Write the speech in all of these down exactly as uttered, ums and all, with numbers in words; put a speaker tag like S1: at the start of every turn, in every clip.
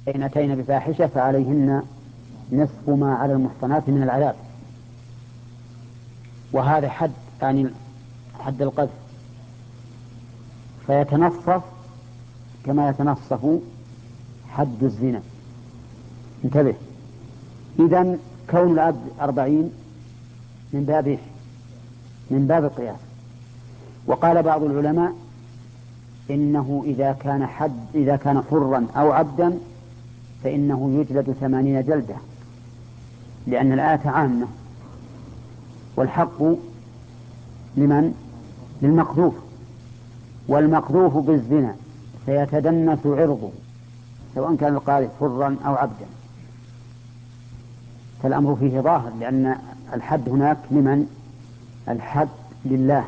S1: إن أتينا بفاحشة فعليهن نصف ما على المحصنات من العذاب. وهذا حد يعني حد القذف، فيتنصف كما يتنصف حد الزنا. انتبه، إذن كون العبد أربعين من باب من باب القياس. وقال بعض العلماء إنه إذا كان حد إذا كان حرا أو عبدا فإنه يجلد ثمانين جلدة، لأن الآية عامة، والحق لمن؟ للمقذوف، والمقذوف بالزنا فيتدنس عرضه سواء كان القاذف حرا أو عبدا. فالأمر فيه ظاهر، لأن الحد هناك لمن؟ الحد لله.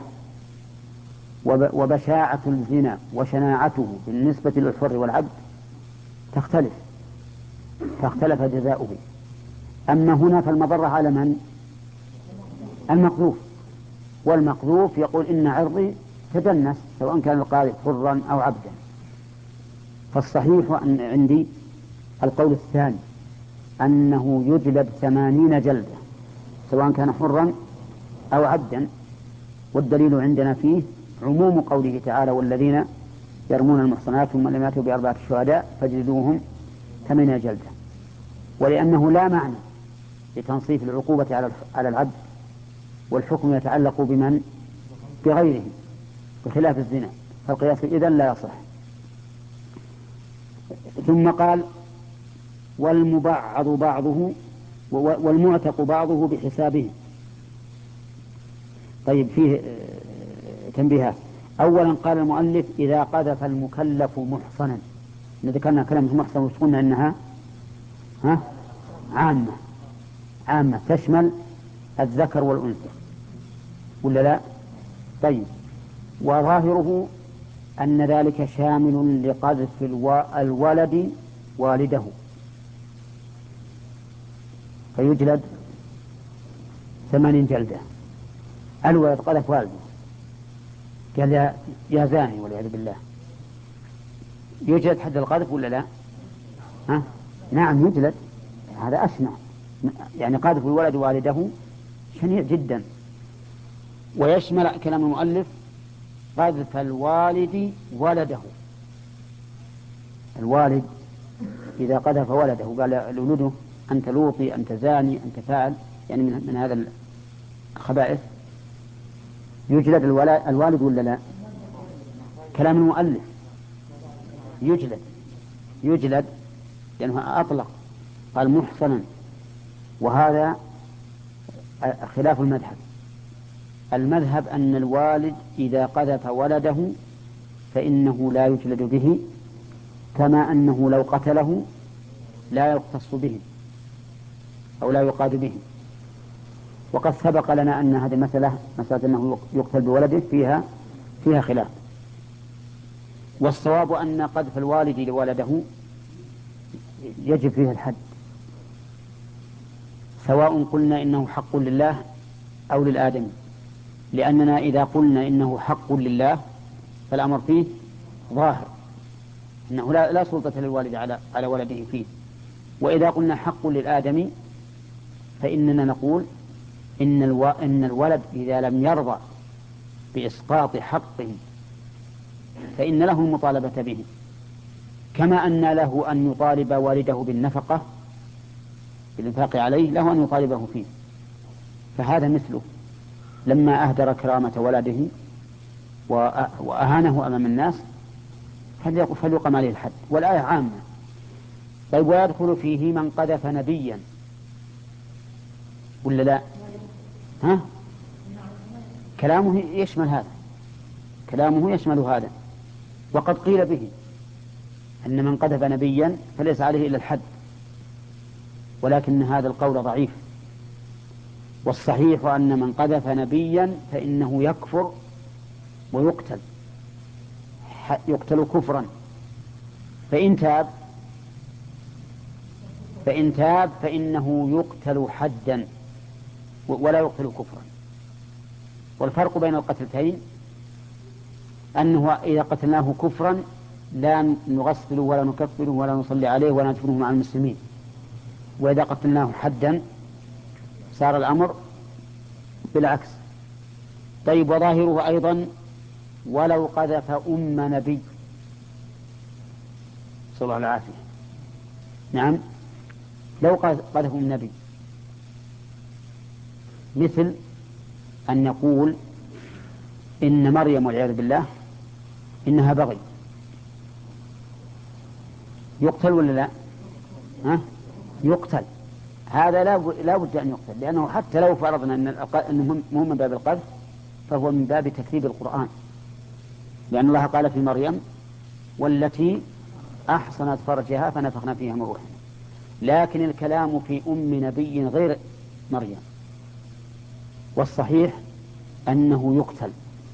S1: وبشاعة الزنا وشناعته بالنسبة للحر والعبد تختلف، فاختلف جزاؤه. أما هنا فالمضرة على من؟ المقذوف، والمقذوف يقول إن عرضي تدنس سواء كان القاذف حرا أو عبدا. فالصحيح أن عندي القول الثاني أنه يجلد ثمانين جلدة سواء كان حرا أو عبدا، والدليل عندنا فيه عموم قوله تعالى والذين يرمون المحصنات ثم لم يأتوا بأربعة شهداء فاجلدوهم ثمانين جلدة. ولأنه لا معنى لتنصيف العقوبة على العبد والحكم يتعلق بمن؟ بغيره، بخلاف الزنا، فالقياس إذن لا يصح. ثم قال والمبعض بعضه والمعتق بعضه بحسابه. طيب، فيه تنبيهات. أولا قال المؤلف إذا قذف المكلف محصنا، ذكرنا كلمة محصن وقلنا إنها ها عامة عامة تشمل الذكر والأنثى ولا لا؟ طيب، وظاهره أن ذلك شامل لقذف الولد والده فيجلد ثمانين جلدة. الولد قذف والده قال يا زاني والعياذ بالله، يجلد حد القذف ولا لا؟ ها؟ نعم يجلد، هذا أشنع، يعني قذف الولد والده شنيع جدا. ويشمل كلام المؤلف قذف الوالد ولده. الوالد إذا قذف ولده قال لولده أنت لوطي أنت زاني أنت فاعل، يعني من, من هذا الخبائث، يجلد الوالد ولا لا؟ كلام المؤلف يجلد يجلد لأنه أطلق قال محصنا، وهذا خلاف المذهب. المذهب أن الوالد إذا قذف ولده فإنه لا يجلد به، كما أنه لو قتله لا يقتص به أو لا يقاد به. وقد سبق لنا أن هذه المسألة مسألة أنه يقتل بولده فيها فيها خلاف. والصواب أن قذف الوالد لولده يجب فيه الحد، سواء قلنا إنه حق لله أو للآدمي، لأننا إذا قلنا إنه حق لله فالأمر فيه ظاهر أنه لا, لا سلطة للوالد على على ولده فيه. وإذا قلنا حق للآدمي فإننا نقول إن, الو... إن الولد إذا لم يرضى بإسقاط حقه فإن له المطالبة به، كما أن له أن يطالب والده بالنفقة بالإنفاق عليه، له أن يطالبه فيه. فهذا مثله لما أهدر كرامة ولده وأهانه أمام الناس فليقم عليه الحد، والآية عامة. طيب، ويدخل فيه من قذف نبيا ولا لا؟ ها؟ كلامه يشمل هذا، كلامه يشمل هذا. وقد قيل به أن من قذف نبيا فليس عليه إلا الحد، ولكن هذا القول ضعيف. والصحيح أن من قذف نبيا فإنه يكفر ويقتل، يقتل كفرا، فإن تاب فإن تاب فإنه يقتل حدا ولا يقتل كفرا. والفرق بين القتلتين أنه إذا قتلناه كفرا لا نغسله ولا نكفره ولا نصلي عليه ولا ندفنه مع المسلمين، وإذا قتلناه حدا صار الأمر بالعكس. طيب، وظاهره أيضا ولو قذف أم نبي، صلى الله العافية. نعم، لو قذف أم نبي، مثل أن نقول إن مريم والعياذ بالله إنها بغي، يقتل ولا لا؟ ها؟ يقتل. هذا لا بد أن يقتل، لأنه حتى لو فرضنا أنه مو من باب القذف فهو من باب تكذيب القرآن، لأن الله قال في مريم والتي أحصنت فرجها فنفخنا فيها من روحنا. لكن الكلام في أم نبي غير مريم، والصحيح أنه يقتل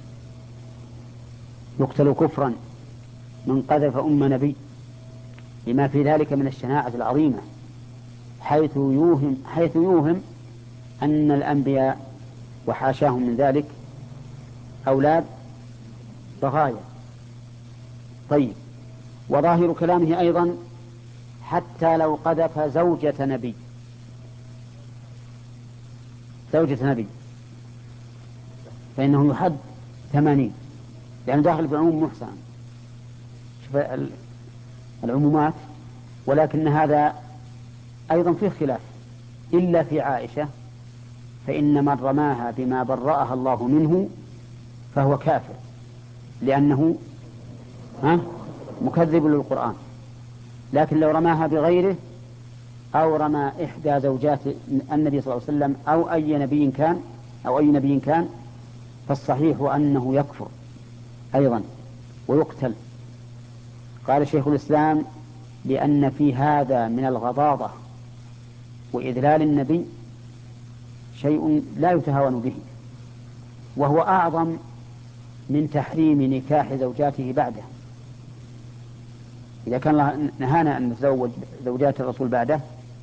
S1: يقتل كفرا من قذف أم نبي، لما في ذلك من الشناعة العظيمة، حيث يوهم حيث يوهم أن الأنبياء وحاشاهم من ذلك أولاد بغايا. طيب، وظاهر كلامه أيضا حتى لو قذف زوجة نبي زوجة نبي فإنه يحد ثمانين، لأنه داخل في العموم محسن. شوف العمومات. ولكن هذا أيضا فيه خلاف، إلا في عائشة، فإن من رماها بما برأها الله منه فهو كافر، لأنه ها مكذب للقرآن. لكن لو رماها بغيره أو رمى إحدى زوجات النبي صلى الله عليه وسلم أو أي نبي كان أو أي نبي كان فالصحيح أنه يكفر أيضا ويقتل. قال شيخ الإسلام: لأن في هذا من الغضاضة وإذلال النبي شيء لا يتهاون به، وهو أعظم من تحريم نكاح زوجاته بعده. إذا كان الله نهانا أن نتزوج زوجات الرسول بعده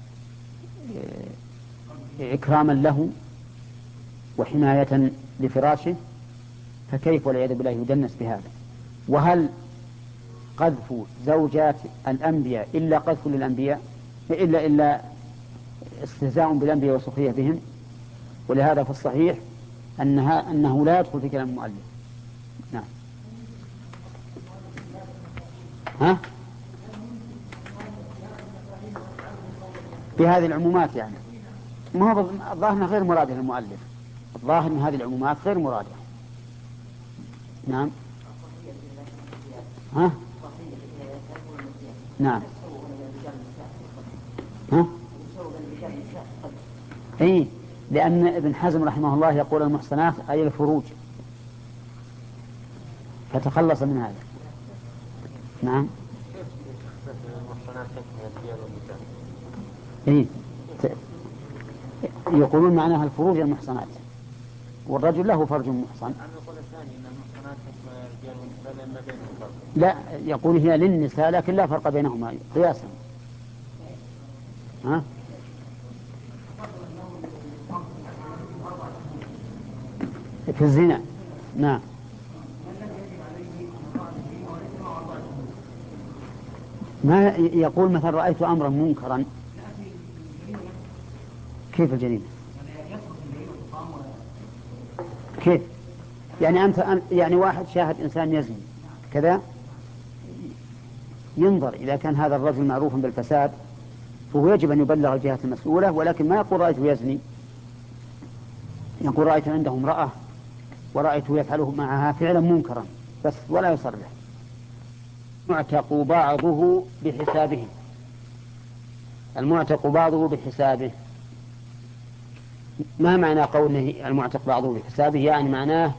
S1: إكراما له وحماية لفراشه، فكيف والعياذ بالله يدنس بهذا؟ وهل قذف زوجات الأنبياء إلا قذف للأنبياء، إلا إلا استهزاء بالأنبياء وسخرية بهم؟ ولهذا في الصحيح أنها أنه لا يدخل في كلام المؤلف. نعم. ها؟ بهذه العمومات يعني ما هو الظاهر غير مرادة للمؤلف، الظاهر من هذه العمومات غير مرادة. نعم. ها؟ نعم. ها؟ اي، لأن ابن حزم رحمه الله يقول المحصنات أي الفروج، فتخلص من هذا. نعم. إيه؟ يقولون معناها الفروج المحصنات، والرجل له فرج محصن. لا، يقول هي للنساء لكن لا فرق بينهما قياسا. ها؟ في الزنا. نعم. ما يقول مثلا رأيت أمرا منكرا. كيف الجريمة؟ كيف؟ يعني أنت يعني واحد شاهد إنسان يزني كذا، ينظر إذا كان هذا الرجل معروفا بالفساد فهو يجب أن يبلغ الجهات المسؤولة، ولكن ما يقول رأيته يزني، يقول رأيت عنده امرأة ورأيته يفعله معها فعلا منكرا بس، ولا يصرح. المعتق بعضه بحسابه. المعتق بعضه بحسابه، ما معنى قوله المعتق بعضه بحسابه؟ يعني معناه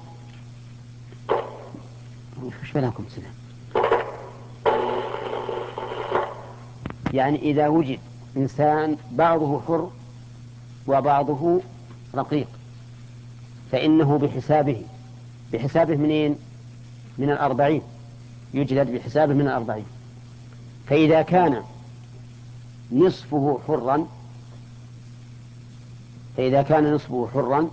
S1: وش بلاكم سلام، يعني إذا وجد إنسان بعضه حر وبعضه رقيق فإنه بحسابه. بحسابه منين؟ من الأربعين، يجلد بحسابه من الأربعين. فإذا كان نصفه حرا فإذا كان نصفه حرا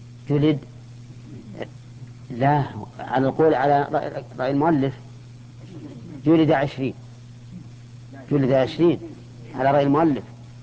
S1: جلد. لا، على القول على رأي المؤلف جلد عشرين جلد عشرين على رأي المؤلف.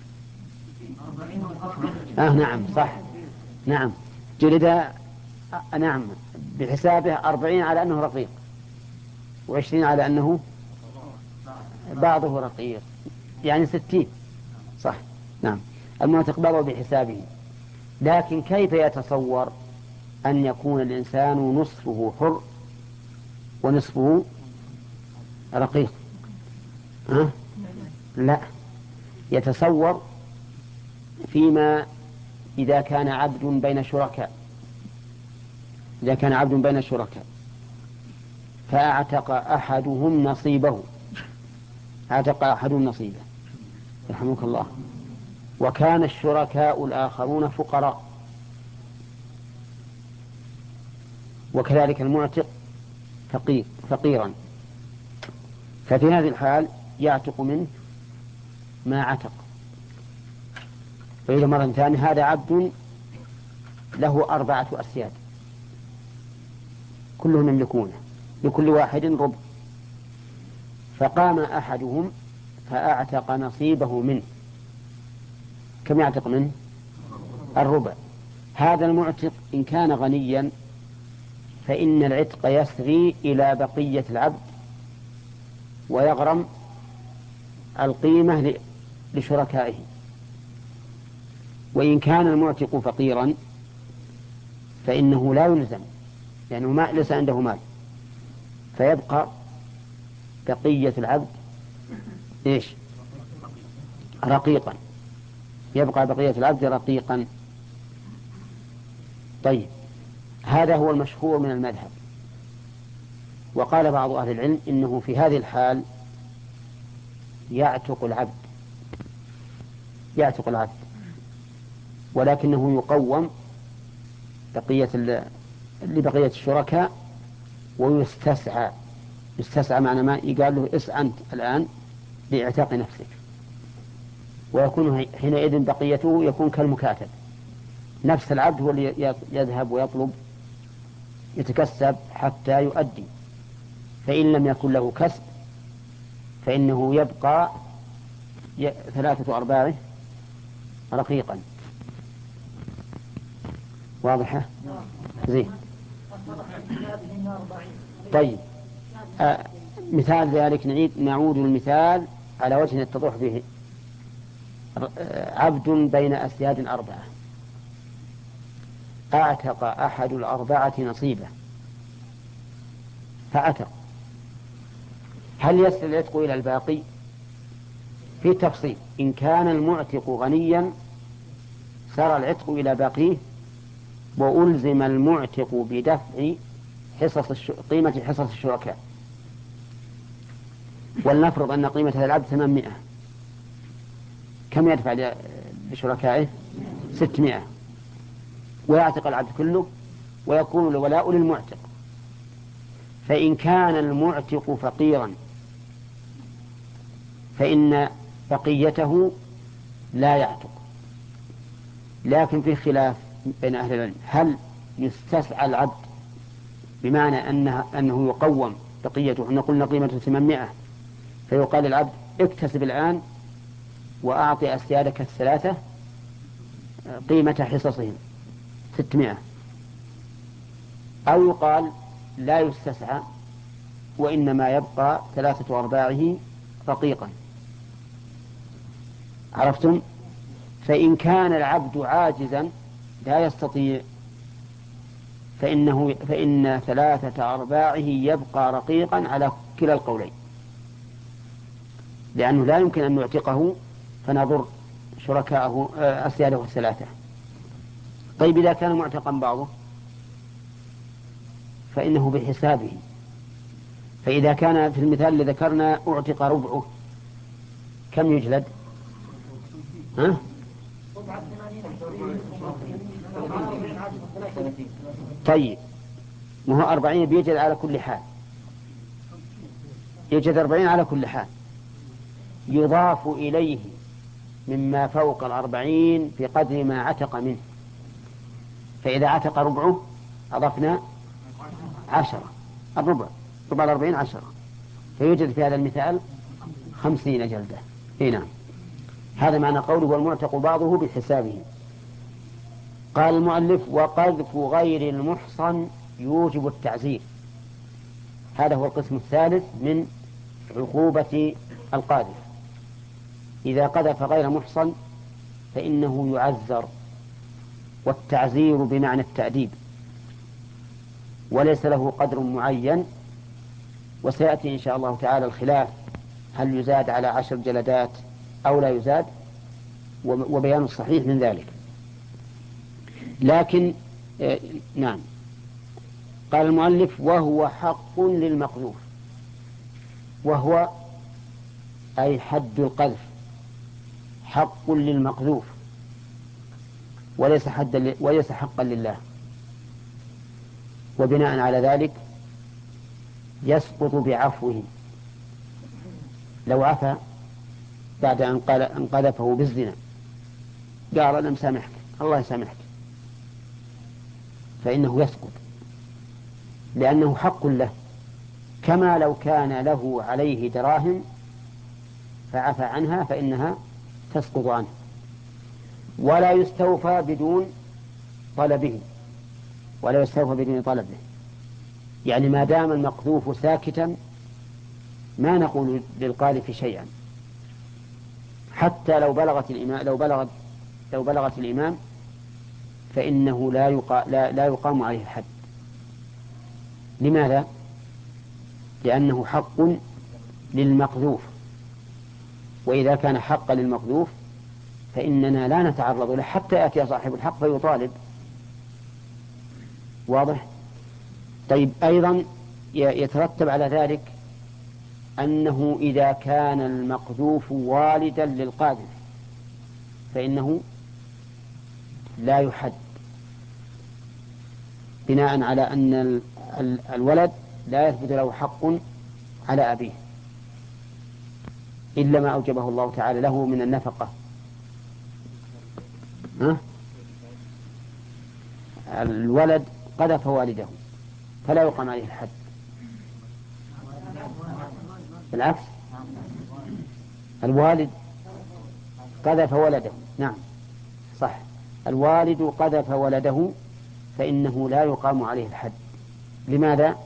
S1: آه نعم صح، نعم جلد آه نعم بحسابه أربعين على أنه رقيق، وعشرين على أنه بعضه رقيق، يعني ستين صح. نعم المعتق بعضه بحسابه. لكن كيف يتصور أن يكون الإنسان نصفه حر ونصفه رقيق؟ أه؟ لا، يتصور فيما إذا كان عبد بين شركاء إذا كان عبد بين شركاء فأعتق أحدهم نصيبه أعتق أحدهم نصيبه رحمك الله، وكان الشركاء الآخرون فقراء، وكذلك المعتق فقير فقيرا، ففي هذه الحال يعتق منه ما عتق. فإذا مرة ثانية هذا عبد له أربعة أسياد كلهم يملكونه، لكل واحد ربع، فقام أحدهم فأعتق نصيبه منه. كم يعتق منه؟ الربع. هذا المعتق إن كان غنيا فإن العتق يسري إلى بقية العبد ويغرم القيمة لشركائه. وإن كان المعتق فقيرا فإنه لا يلزم، لأنه ما ليس عنده مال، فيبقى بقية العبد إيش؟ رقيقا، يبقى بقية العبد رقيقا. طيب هذا هو المشهور من المذهب. وقال بعض أهل العلم إنه في هذه الحال يعتق العبد يعتق العبد ولكنه يقوم بقية لبقية الشركاء ويستسعى. يستسعى معنى ما يقال له اسعى أنت الآن لاعتاق نفسك، ويكون حينئذ بقيته يكون كالمكاتب، نفس العبد هو اللي يذهب ويطلب يتكسب حتى يؤدي. فإن لم يكن له كسب فإنه يبقى ثلاثة أرباعه رقيقا. واضحة؟ زين. طيب آه مثال ذلك نعيد نعود المثال على وجه يتضح به. عبد بين أسياد أربعة أعتق أحد الأربعة نصيبه فأتق، هل يصل العتق إلى الباقي؟ في تفصيل. إن كان المعتق غنيا سار العتق إلى باقيه، وألزم المعتق بدفع حصص الش... قيمة حصص الشركاء. ولنفرض أن قيمة هذا العبد ثمانمائة، كم يدفع لشركائه؟ ستمائة، ويعتق العبد كله ويكون الولاء للمعتق. فإن كان المعتق فقيرا فإن بقيته لا يعتق. لكن في خلاف بين أهل العلم، هل يستسعى العبد بمعنى أنه, أنه يقوم بقيته؟ احنا قلنا قيمته ثمانمائة، فيقال للعبد اكتسب الآن وأعطي أسيادك الثلاثة قيمة حصصهم ستمائة، أو يقال لا يستسعى وإنما يبقى ثلاثة أرباعه رقيقا. عرفتم؟ فإن كان العبد عاجزا لا يستطيع فإنه فإن ثلاثة أرباعه يبقى رقيقا على كلا القولين، لأنه لا يمكن أن نعتقه فنضر شركاءه أسياده الثلاثة. طيب إذا كان معتقا بعضه فإنه بحسابه. فإذا كان في المثال الذي ذكرنا أعتق ربعه كم يجلد؟ ها؟ طيب ما هو أربعين بيجد على كل حال، يجد أربعين على كل حال، يضاف إليه مما فوق الأربعين بقدر ما عتق منه. فإذا عتق ربعه أضفنا عشرة، الربع ربع الأربعين عشرة، فيوجد في هذا المثال خمسين جلدة. إيه نعم، هذا معنى قوله والمعتق بعضه بحسابه. قال المؤلف وقذف غير المحصن يوجب التعزير. هذا هو القسم الثالث من عقوبة القاذف. إذا قذف غير محصن فإنه يعزر، والتعزير بمعنى التأديب، وليس له قدر معين. وسيأتي إن شاء الله تعالى الخلاف هل يزاد على عشر جلدات أو لا يزاد، وبيان الصحيح من ذلك. لكن آه نعم، قال المؤلف وهو حق للمقذوف. وهو أي حد القذف حق للمقذوف، وليس حدا وليس حقا لله. وبناء على ذلك يسقط بعفوه. لو عفا بعد أن قال أن قذفه بالزنا قال أنا مسامحك، الله يسامحك، فإنه يسقط، لأنه حق له، كما لو كان له عليه دراهم فعفى عنها فإنها تسقط عنه. ولا يستوفى بدون طلبه، ولا يستوفى بدون طلبه، يعني ما دام المقذوف ساكتا ما نقول للقاذف شيئا، حتى لو بلغت الإمام لو بلغت لو بلغت الإمام فإنه لا يقا لا, لا يقام عليه الحد. لماذا؟ لأنه حق للمقذوف، وإذا كان حقا للمقذوف فإننا لا نتعرض له حتى يأتي صاحب الحق فيطالب. واضح؟ طيب، أيضا يترتب على ذلك أنه إذا كان المقذوف والدا للقاذف فإنه لا يحد، بناء على أن الولد لا يثبت له حق على أبيه إلا ما أوجبه الله تعالى له من النفقة. ها؟ الولد قذف والده فلا يقام عليه الحد، بالعكس الوالد قذف ولده. نعم صح، الوالد قذف ولده فإنه لا يقام عليه الحد. لماذا؟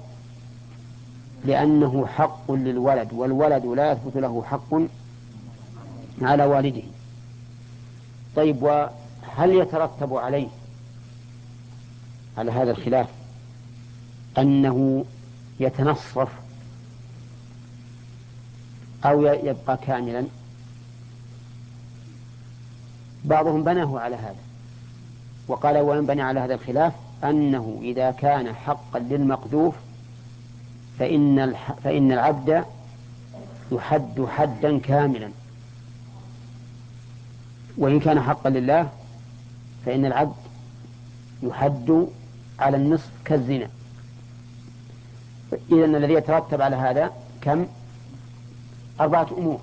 S1: لأنه حق للولد، والولد لا يثبت له حق على والده. طيب، وهل يترتب عليه على هذا الخلاف أنه يتنصف أو يبقى كاملا؟ بعضهم بناه على هذا وقال وينبني على هذا الخلاف أنه إذا كان حقا للمقذوف فإن, الح... فإن العبد يحد حدا كاملا، وإن كان حقا لله فإن العبد يحد على النصف كالزنا. إذن الذي يترتب على هذا كم؟ أربعة أمور.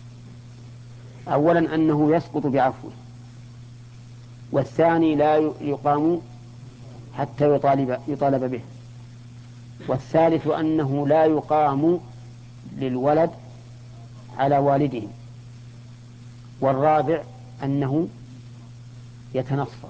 S1: أولا أنه يسقط بعفوه، والثاني لا يقام حتى يطالب, يطالب به، والثالث أنه لا يقام للولد على والده، والرابع أنه يتنصف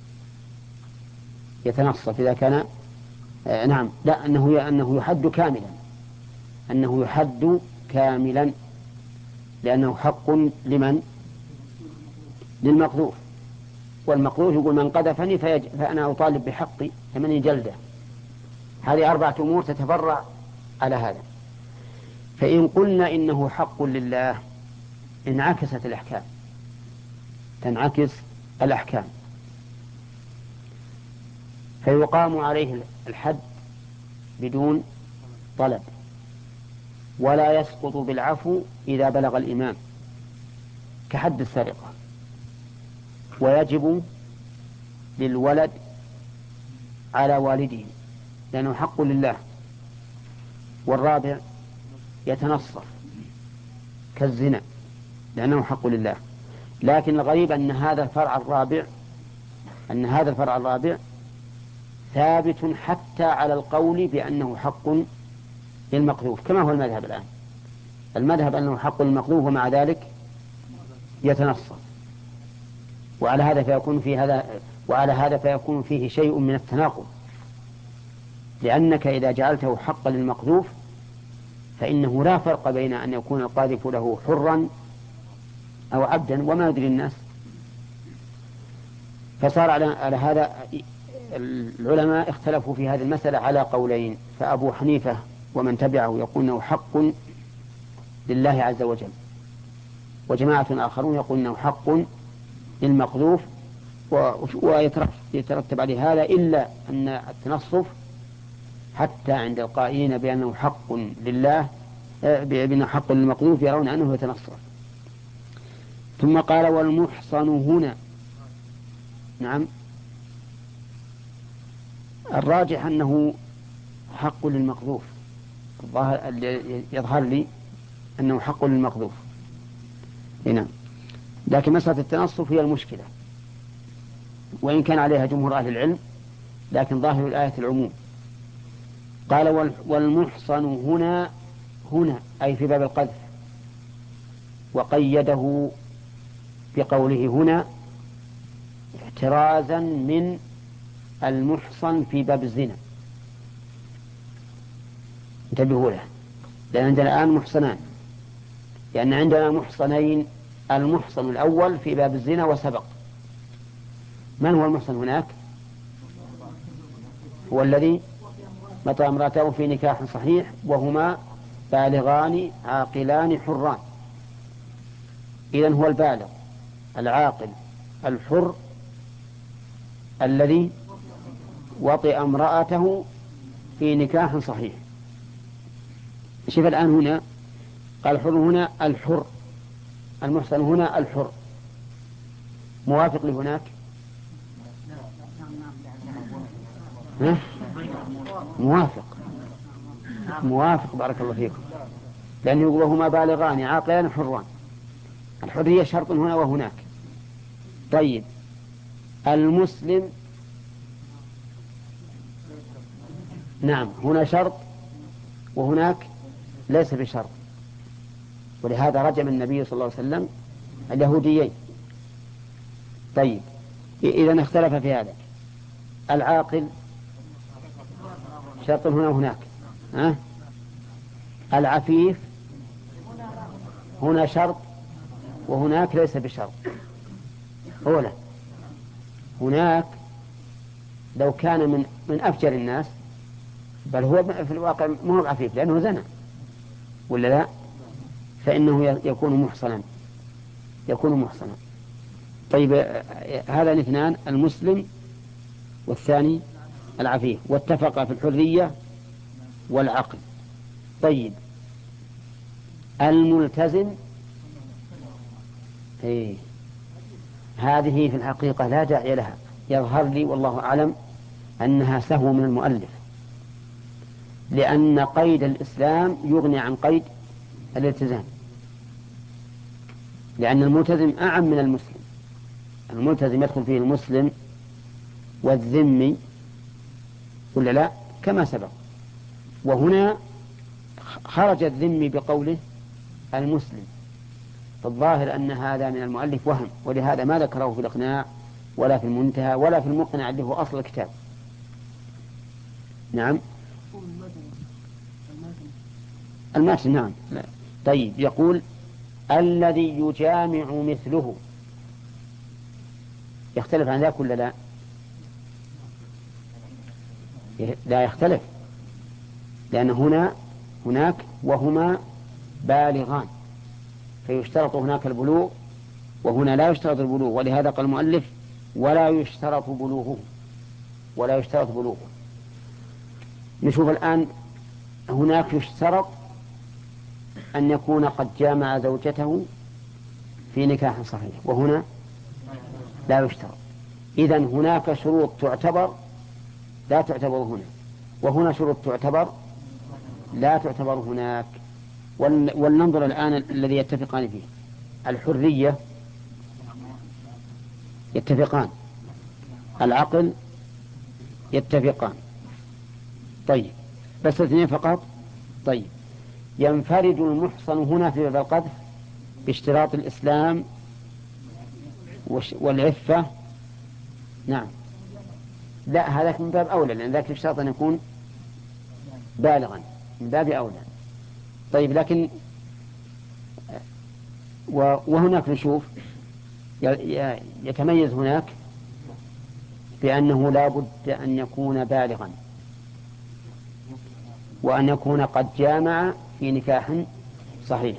S1: يتنصف إذا كان آه نعم لا أنه أنه يحد كاملا أنه يحد كاملا لأنه حق لمن؟ للمقذوف. والمقذوف يقول من قذفني فأنا أطالب بحقي ثمانين جلدة. هذه أربعة أمور تتفرع على هذا. فإن قلنا إنه حق لله انعكست الأحكام، تنعكس الأحكام، فيقام عليه الحد بدون طلب، ولا يسقط بالعفو إذا بلغ الإمام كحد السرقة، ويجب للولد على والده لأنه حق لله. والرابع يتنصف كالزنا لأنه حق لله. لكن الغريب أن هذا الفرع الرابع أن هذا الفرع الرابع ثابت حتى على القول بأنه حق للمقذوف كما هو المذهب الآن. المذهب أنه حق للمقذوف ومع ذلك يتنصف، وعلى هذا فيكون في هذا وعلى هذا فيكون فيه شيء من التناقض، لأنك إذا جعلته حقا للمقذوف فإنه لا فرق بين أن يكون القاذف له حرا أو عبدا وما يدري الناس. فصار على هذا العلماء اختلفوا في هذه المسألة على قولين، فأبو حنيفة ومن تبعه يقول أنه حق لله عز وجل، وجماعة آخرون يقول أنه حق للمقذوف ويترتب عليه هذا، إلا أن التنصف حتى عند القائلين بأنه حق لله بأنه حق للمقذوف يرون أنه يتنصف. ثم قال والمحصن هنا، نعم الراجح أنه حق للمقذوف، يظهر لي أنه حق للمقذوف هنا، لكن مسألة التنصف هي المشكلة، وإن كان عليها جمهور أهل العلم، لكن ظاهر الآية العموم. قال والمحصن هنا، هنا أي في باب القذف، وقيده بقوله هنا احترازا من المحصن في باب الزنا. انتبهوا له، لأن عندنا الآن محصنان، لأن عندنا محصنين، المحصن الأول في باب الزنا وسبق. من هو المحصن هناك؟ هو الذي مطأ امرأته في نكاح صحيح وهما بالغان عاقلان حران. إذن هو البالغ العاقل الحر الذي وطئ امرأته في نكاح صحيح. شوف الآن هنا قال الحر هنا الحر، المحصن هنا الحر، موافق لهناك؟ ها؟ موافق موافق بارك الله فيكم، لأنه يقول هما بالغان عاقلان حران، الحرية شرط هنا وهناك. طيب المسلم، نعم هنا شرط وهناك ليس بشرط، ولهذا رجم النبي صلى الله عليه وسلم اليهوديين. طيب إذا اختلف في هذا، العاقل شرط هنا وهناك، ها؟ العفيف هنا شرط وهناك ليس بشرط. أولا هناك لو كان من من أفجر الناس، بل هو في الواقع ما هو عفيف لأنه زنا ولا لا، فإنه يكون محصنا يكون محصنا. طيب هذا الاثنان المسلم والثاني العفيف، واتفق في الحرية والعقل. طيب الملتزم، إيه هذه في الحقيقة لا داعي لها، يظهر لي والله أعلم أنها سهو من المؤلف، لأن قيد الإسلام يغني عن قيد الالتزام، لأن الملتزم أعم من المسلم. الملتزم يدخل فيه المسلم والذمي ولا لا كما سبق، وهنا خرج الذمي بقوله المسلم، فالظاهر أن هذا من المؤلف وهم، ولهذا ما ذكره في الإقناع ولا في المنتهى ولا في المقنع اللي هو أصل الكتاب. نعم الماتن، نعم. طيب يقول الذي يجامع مثله، يختلف عن ذاك ولا لا؟ لا يختلف، لأن هنا هناك وهما بالغان، فيشترط هناك البلوغ وهنا لا يشترط البلوغ، ولهذا قال المؤلف ولا يشترط بلوغه ولا يشترط بلوغه. نشوف الآن هناك يشترط أن يكون قد جامع زوجته في نكاح صحيح، وهنا لا يشترط. إذن هناك شروط تعتبر لا تعتبر هنا، وهنا شروط تعتبر لا تعتبر هناك. ولننظر الآن الذي يتفقان فيه. الحرية يتفقان، العقل يتفقان. طيب بس الاثنين فقط. طيب ينفرد المحصن هنا في باب القذف باشتراط الإسلام والعفة. نعم، لا، هذا من باب أولى، لأن ذاك الشرط أن يكون بالغا، من باب أولى. طيب، لكن وهناك نشوف يتميز هناك بأنه لا بد أن يكون بالغا، وأن يكون قد جامع في نكاح صحيح،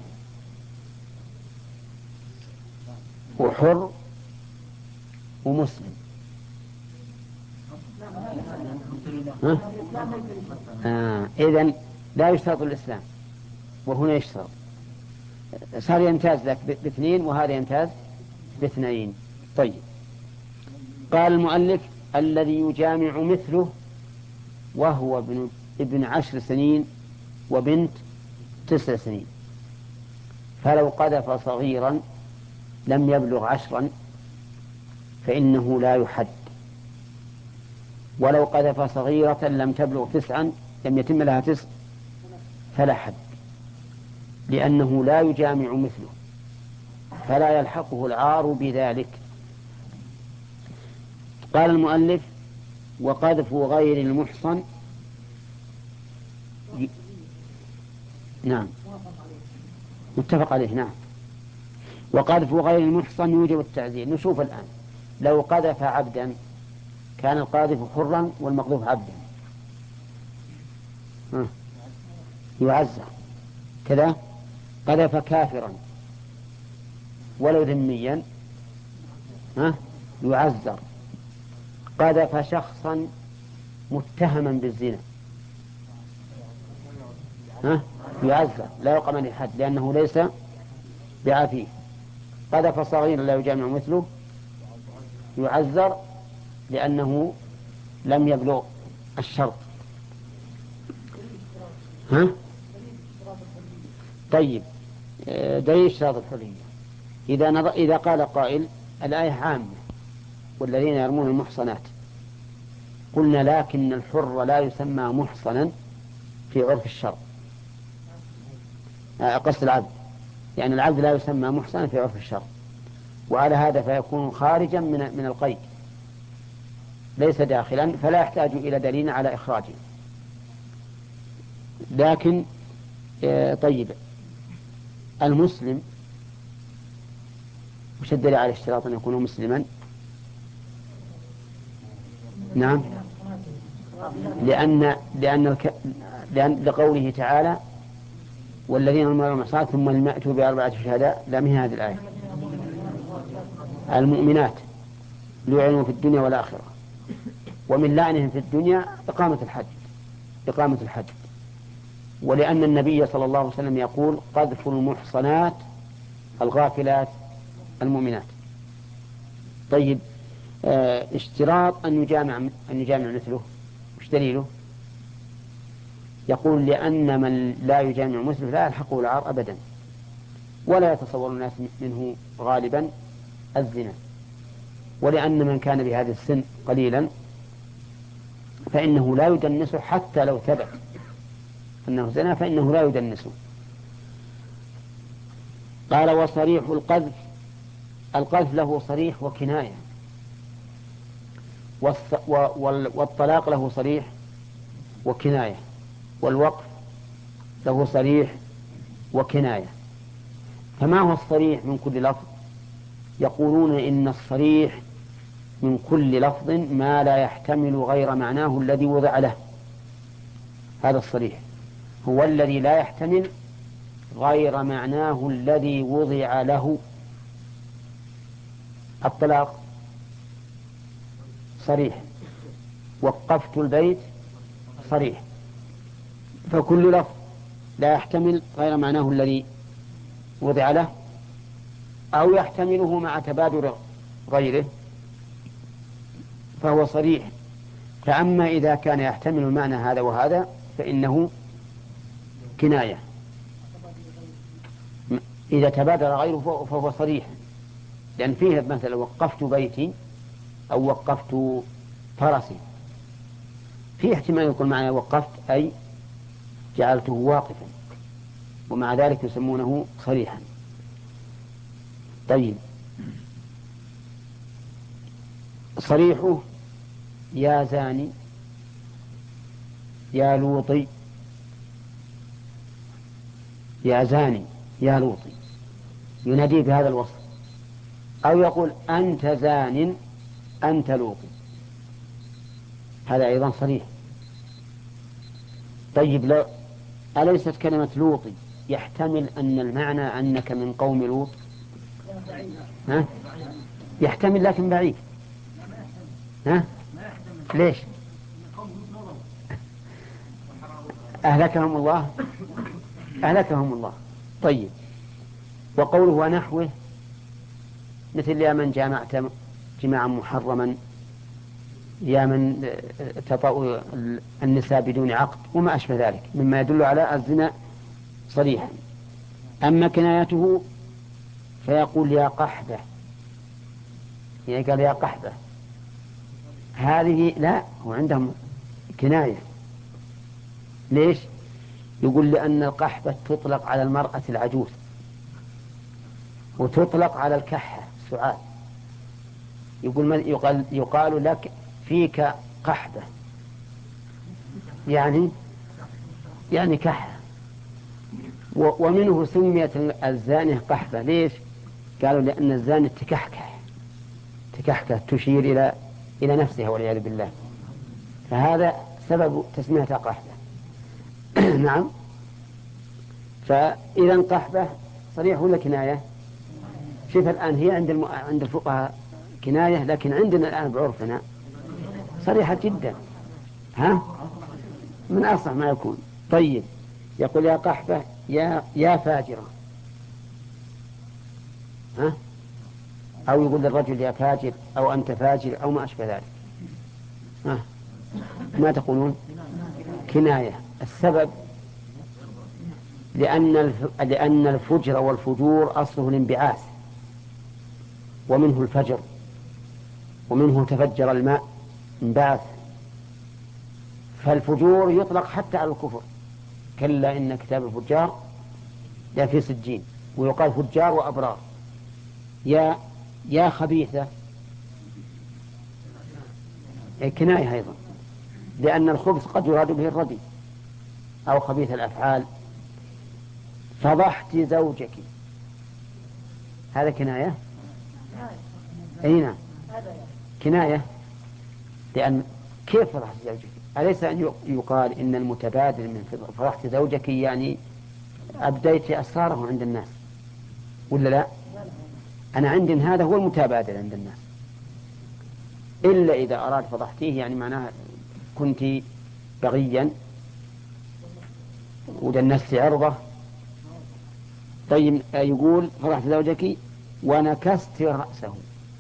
S1: وحر ومسلم. آه. إذن لا يشترط الإسلام، وهنا يشترط. صار يمتاز لك باثنين، وهذا يمتاز باثنين. طيب، قال المؤلف: الذي يجامع مثله وهو ابن, ابن عشر سنين وبنت تسع سنين، فلو قذف صغيرا لم يبلغ عشرا فإنه لا يحد، ولو قذف صغيرة لم تبلغ تسعا لم يتم لها تسع فلا حد، لأنه لا يجامع مثله، فلا يلحقه العار بذلك. قال المؤلف: وقذف غير المحصن ي... نعم، متفق عليه. نعم، وقذف غير المحصن يوجب التعزير. نشوف الآن، لو قذف عبدا كان القاذف حرا والمقذوف عبدا، يعزر كذا. قذف كافرا ولو ذميا يعزر. قذف شخصا متهما بالزنا يعزر، لا يقام عليه الحد لأنه ليس بعفيف. قذف صغيرا لا يجامع مثله يعزر لأنه لم يبلغ الشرط. ها؟ طيب، دليل اشتراط الحرية. إذا نظر إذا قال قائل: الآية عامة والذين يرمون المحصنات، قلنا: لكن الحر لا يسمى محصنا في عرف الشرع، قصد العبد، يعني العبد لا يسمى محصنا في عرف الشرع، وعلى هذا فيكون خارجا من من القيد، ليس داخلا، فلا يحتاج إلى دليل على إخراجه. لكن طيب، المسلم وش الدليل على اشتراط أن يكون مسلما؟ نعم، لأن لأن الك... لأن لقوله تعالى: والذين يرمون المحصنات ثم لم يأتوا بأربعة شهداء. لا، من هذه الآية. المؤمنات لعنوا في الدنيا والآخرة، ومن لعنهم في الدنيا إقامة الحد إقامة الحد ولأن النبي صلى الله عليه وسلم يقول: قذف المحصنات الغافلات المؤمنات. طيب، اه اشتراط أن يجامع أن يجامع مثله، وش دليله؟ يقول: لأن من لا يجامع مثله لا يلحقه العار أبدا، ولا يتصور الناس منه غالبا الزنا، ولأن من كان بهذا السن قليلا فإنه لا يدنسه، حتى لو ثبت أنه زنا فإنه لا يدنسه. قال: وصريح القذف، القذف له صريح وكناية، والطلاق له صريح وكناية، والوقف له صريح وكناية. فما هو الصريح من كل لفظ؟ يقولون: إن الصريح من كل لفظ ما لا يحتمل غير معناه الذي وضع له. هذا الصريح هو الذي لا يحتمل غير معناه الذي وضع له. الطلاق صريح، وقفت البيت صريح، فكل لفظ لا يحتمل غير معناه الذي وضع له أو يحتمله مع تبادر غيره فهو صريح. فأما إذا كان يحتمل المعنى هذا وهذا فإنه كناية. إذا تبادر غيره فهو صريح، لأن فيه مثلا وقفت بيتي أو وقفت فرسي، فيه احتمال يكون معنى وقفت أي جعلته واقفا، ومع ذلك يسمونه صريحا. طيب، صريحه يا زاني يا لوطي، يا زاني يا لوطي، ينادي بهذا الوصف، أو يقول أنت زان أنت لوطي، هذا أيضا صريح. طيب، لو أليست كلمة لوطي يحتمل أن المعنى أنك من قوم لوط؟ ها؟ يحتمل لكن بعيد. ها؟ ليش؟ أهلكهم الله أهلكهم الله. طيب، وقوله ونحوه مثل يا من جامعت جماعا محرما، يا من تطأ النساء بدون عقد، وما أشبه ذلك مما يدل على الزنا صريحا. أما كنايته فيقول يا قحبة، يعني قال يا قحبة، هذه لا، هو عندهم كناية. ليش؟ يقول لأن القحبة تطلق على المرأة العجوز، وتطلق على الكحة السعاد. يقول يقال, يقال لك فيك قحبة، يعني يعني كحة. ومنه سميت الزانية قحبة. ليش؟ قالوا لأن الزانية تكحكح تكحكح تشير إلى إلى نفسها والعياذ بالله، فهذا سبب تسميتها قحبة. نعم. فإذا قحبة صريح ولا كناية؟ شوف الآن هي عند الم... عند الفقهاء كناية، لكن عندنا الآن بعرفنا صريحة جدا، ها، من أصح ما يكون. طيب، يقول يا قحبة يا يا فاجرة، ها، أو يقول للرجل يا فاجر أو أنت فاجر أو ما أشبه ذلك. ها، ما تقولون؟ كناية. السبب لأن الف... لأن الفجر والفجور أصله الانبعاث، ومنه الفجر، ومنه تفجر الماء انبعث. فالفجور يطلق حتى على الكفر، كلا إن كتاب الفجار لفي سجين، ويقال فجار وأبرار. يا يا خبيثة كناية أيضا، لأن الخبث قد يراد به الردي أو خبيث الأفعال. فضحت زوجك، هذا كناية. أين كناية؟ لأن كيف فضحت زوجك؟ أليس أن يقال إن المتبادل من فضحت زوجك يعني أبديت أسراره عند الناس، ولا لا؟ أنا عندي هذا هو المتبادل عند الناس، إلا إذا أراد فضحتيه يعني معناها كنت بغيا ودنست عرضه. طيب، يقول فضحت زوجك ونكست رأسه.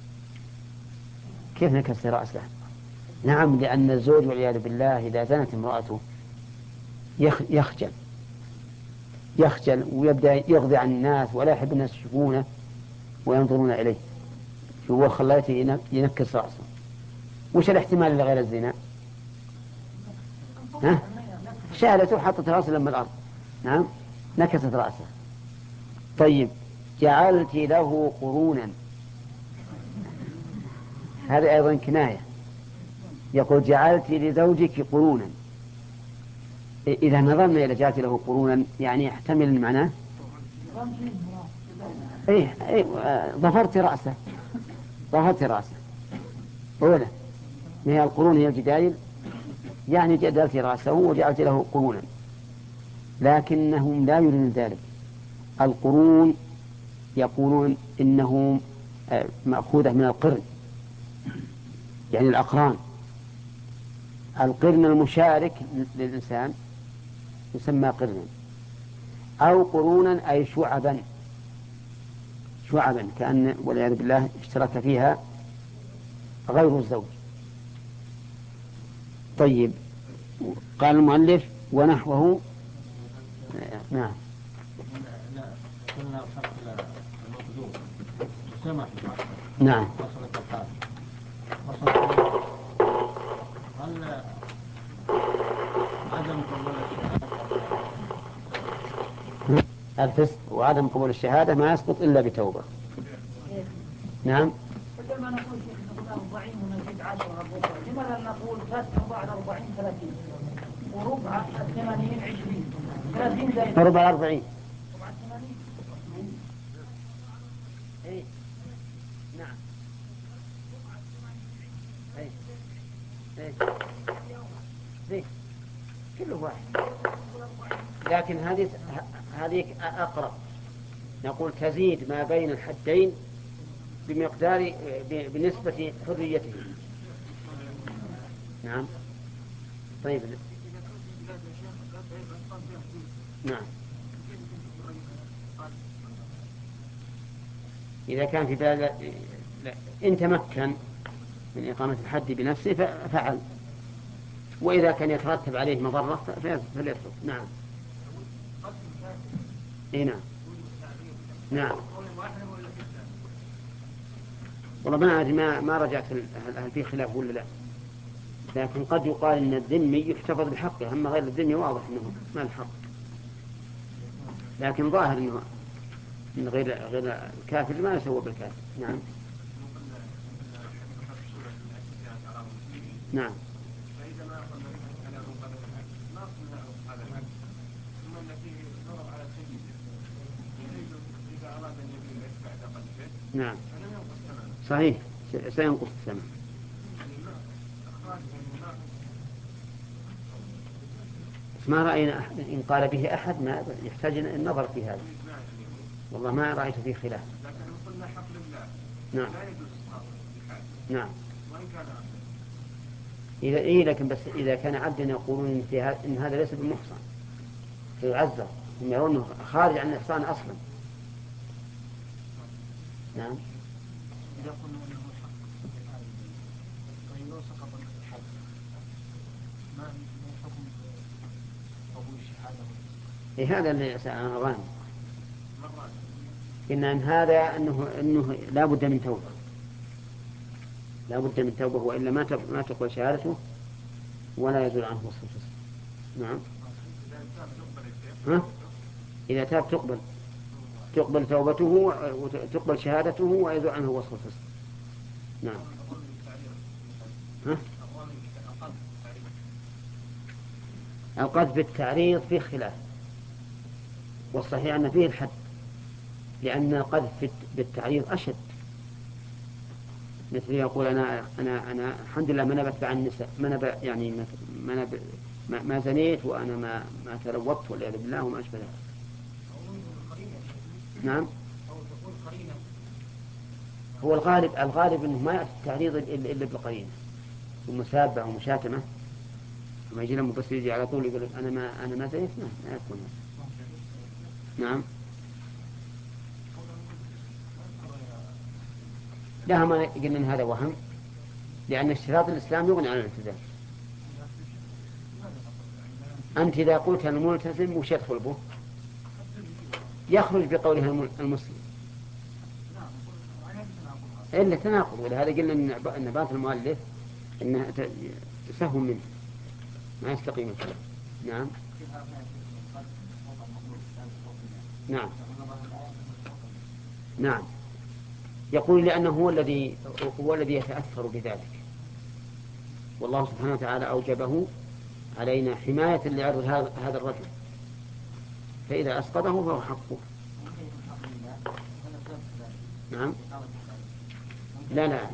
S1: كيف نكست رأسه؟ نعم، لأن الزوج والعياذ بالله إذا زنت امرأته يخجل يخجل ويبدأ يغضي عن الناس، ولا يحب الناس يشوفونه وينظرون إليه. هو خلاته ينكس رأسه. وش الاحتمال لغير الزنا؟ ها؟ شالته حطت رأسه لما الأرض، نعم، نكست رأسه. طيب، جعلت له قرونا، هذا أيضا كناية. يقول جعلت لزوجك قرونا. إذا نظرنا إلى جعلت له قرونا يعني يحتمل المعنى إيه, إيه ظفرت رأسه ظفرت رأسه أولا، ما هي القرون؟ هي الجدايل، يعني جدلت رأسه وجعلت له قرونا. لكنهم لا يريدون ذلك. القرون يقولون إنه مأخوذة من القرن، يعني الأقران. القرن المشارك للإنسان يسمى قرنا، أو قرونا أي شعبا شعبا كأن والعياذ بالله اشترك فيها غير الزوج. طيب، قال المؤلف ونحوه. نعم. نعم. الفسق وعدم قبول الشهادة ما يسقط إلا بتوبة. نعم.
S2: بدل ما نقول شيخ أربعين ونزيد عشرة ربع، لماذا نقول فسق بعد أربعين ثلاثين وربع الثمانين عشرين ثلاثين زائد
S1: ربع أربعين.
S2: ربع الثمانين.
S1: إيه نعم. إيه إيه إيه كله واحد، لكن هذه هذه أقرب. نقول تزيد ما بين الحدين بمقدار بنسبة حريته. نعم. طيب. نعم. إذا كان في بلاد إن تمكن من إقامة الحد بنفسه ففعل، وإذا كان يترتب عليه مضرة فليترك. نعم. إيه نعم. نعم. والله ما أدري، ما ما رجعت هل في خلاف ولا لا، لكن قد يقال إن الذمي يحتفظ بحقه، أما غير الذمي واضح أنه ما الحق، لكن ظاهر أنه إن غير غير الكافر ما يسوى بالكافر. نعم. نعم. نعم صحيح سينقص الثمن. ما رأينا أحد إن قال به أحد ما يحتاج النظر في هذا، والله ما رأيت فيه خلاف. نعم. نعم. إذا إيه لكن بس إذا كان عبدا يقولون في هذا إن هذا ليس بمحصن فيعذر، هم يرونه خارج عن الإحصان أصلا. نعم.
S2: إذا قلنا أنه حق فإذا سقط الحد ما حكم قبول الشهادة؟
S1: إيه هذا اللي أنا ظان إن أن هذا أنه أنه لا بد من توبة، لا بد من توبة، وإلا ما ما تقبل شهادته ولا يزول عنه وصف الفسق. نعم. ها؟ إذا تاب تقبل تقبل توبته وتقبل شهادته ويزول عنه وصف الفسق. نعم. ها؟ القذف بالتعريض فيه خلاف، والصحيح أن فيه الحد، لأن القذف بالتعريض أشد. مثل يقول أنا أنا أنا الحمد لله ما نبت عن النساء، ما نب يعني ما نب ما, ما زنيت وأنا ما ما تلوثت والعياذ بالله وما أشبه ذلك. نعم. هو الغالب الغالب أنه ما يأتي التعريض إلا بالقرينة ومسابة ومشاتمة، وما يجي لهم بس يجي على طول يقول أنا ما أنا ما زنيت، ما يكون. نعم. لا ما قلنا إن هذا وهم، لأن اشتراط الإسلام يغني عن الالتزام. أنت إذا قلت الملتزم وش يدخل به؟ يخرج بقولها المسلم إلا تناقض، ولهذا قلنا إن بات المؤلف إنه سهو منه ما يستقيم الكلام. نعم. نعم. نعم. يقول لأنه هو الذي هو الذي يتأثر بذلك، والله سبحانه وتعالى أوجبه علينا حماية لعرض هذا الرجل، فإذا أسقطه فهو حقه. نعم. لا لا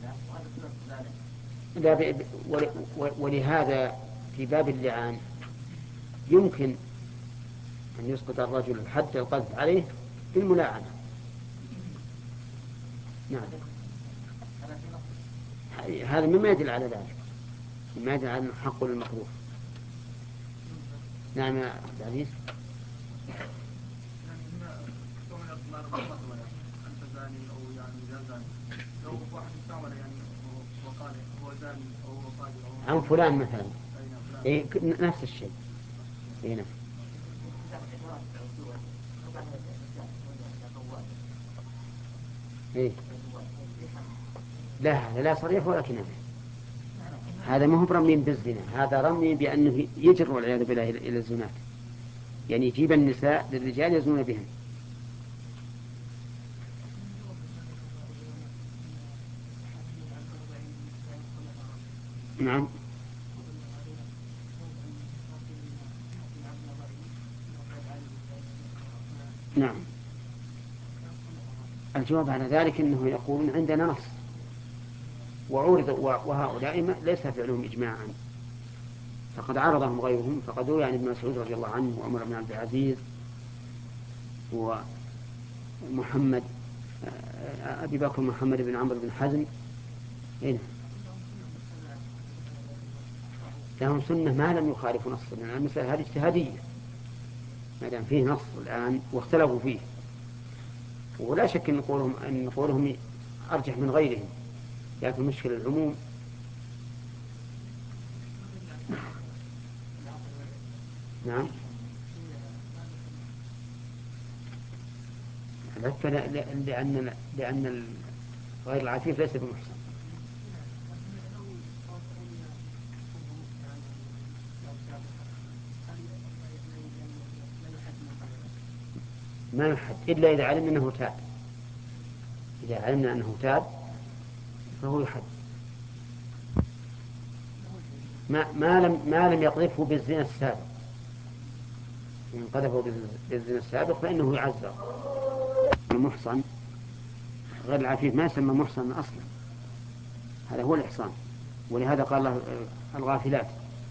S1: لا, لا ولهذا في باب اللعان يمكن أن يسقط الرجل حتى القذف عليه بالملاعنة. نعم. هذا مما يدل على ذلك، مما يدل على حق للمكروه. نعم يا عبد العزيز. عن فلان مثلا إيه نفس الشيء. إيه نفس. إيه لا لا صريح ولا كناية، هذا ما هو برمي بالزنا، هذا رمي بأنه يجر والعياذ بالله إلى الزنا. يعني يجيب النساء للرجال يزنون بهم. نعم. نعم. الجواب على ذلك أنه يقولون عندنا نص وعورض، وهؤلاء ليس فعلهم إجماعا، فقد عرضهم غيرهم. فقد روي عن ابن مسعود رضي الله عنه وعمر بن عبد العزيز ومحمد أبي بكر محمد بن عمرو بن حزم إيه؟ لهم سنة ما لم يخالفوا نصا، لأن المسألة هذه اجتهادية ما دام فيه نص الآن واختلفوا فيه، ولا شك أن قولهم أن قولهم أرجح من غيرهم، لكن المشكلة العموم. نعم. لأن لأن غير العفيف ليس بمحسن. ما يحد إلا إذا علمنا أنه تاب. إذا علمنا أنه تاب فهو يحد. ما ما لم ما لم يقذفه بالزنا السابق. إن قذفه بالزنا السابق فإنه يعذر. المحصن غير العفيف ما يسمى محصن أصلا، هذا هو الإحصان. ولهذا قال الله الغافلات،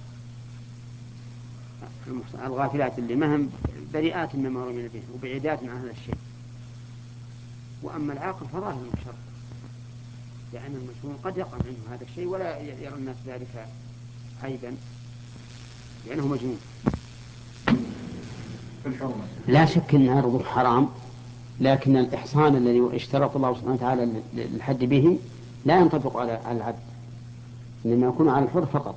S1: الغافلات اللي مهم بريئات مما رمينا به وبعيدات عن هذا الشيء. وأما العاقل فظاهر من الشر، لأن المجنون قد يقع منه هذا الشيء ولا يرى الناس ذلك عيبا لأنه مجنون. لا شك أن عرضه حرام، لكن الإحصان الذي اشترط الله سبحانه وتعالى للحد به لا ينطبق على العبد، إنما يكون على الحر فقط.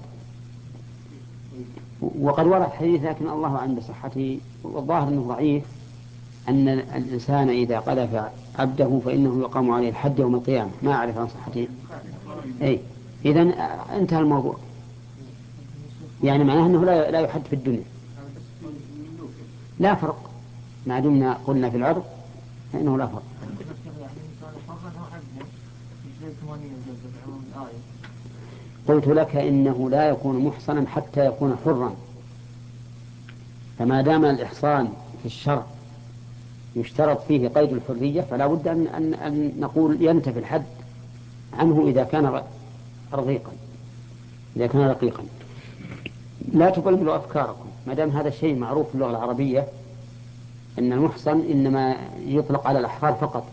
S1: وقد ورد حديث لكن الله أعلم بصحته، والظاهر أنه ضعيف، أن الإنسان إذا قذف عبده فإنه يقام عليه الحد يوم القيامة. ما أعرف عن صحته. أي إذن انتهى الموضوع، يعني معناه أنه لا لا يحد في الدنيا. لا فرق ما دمنا قلنا في العرض فإنه لا فرق. قلت لك إنه لا يكون محصنا حتى يكون حرا، فما دام الإحصان في الشرع يشترط فيه قيد الحرية فلا بد أن, أن, أن نقول ينتفي الحد عنه إذا كان رقيقا. إذا كان رقيقا لا تبلبلوا أفكاركم، ما دام هذا الشيء معروف في اللغة العربية أن المحصن إنما يطلق على الأحرار فقط،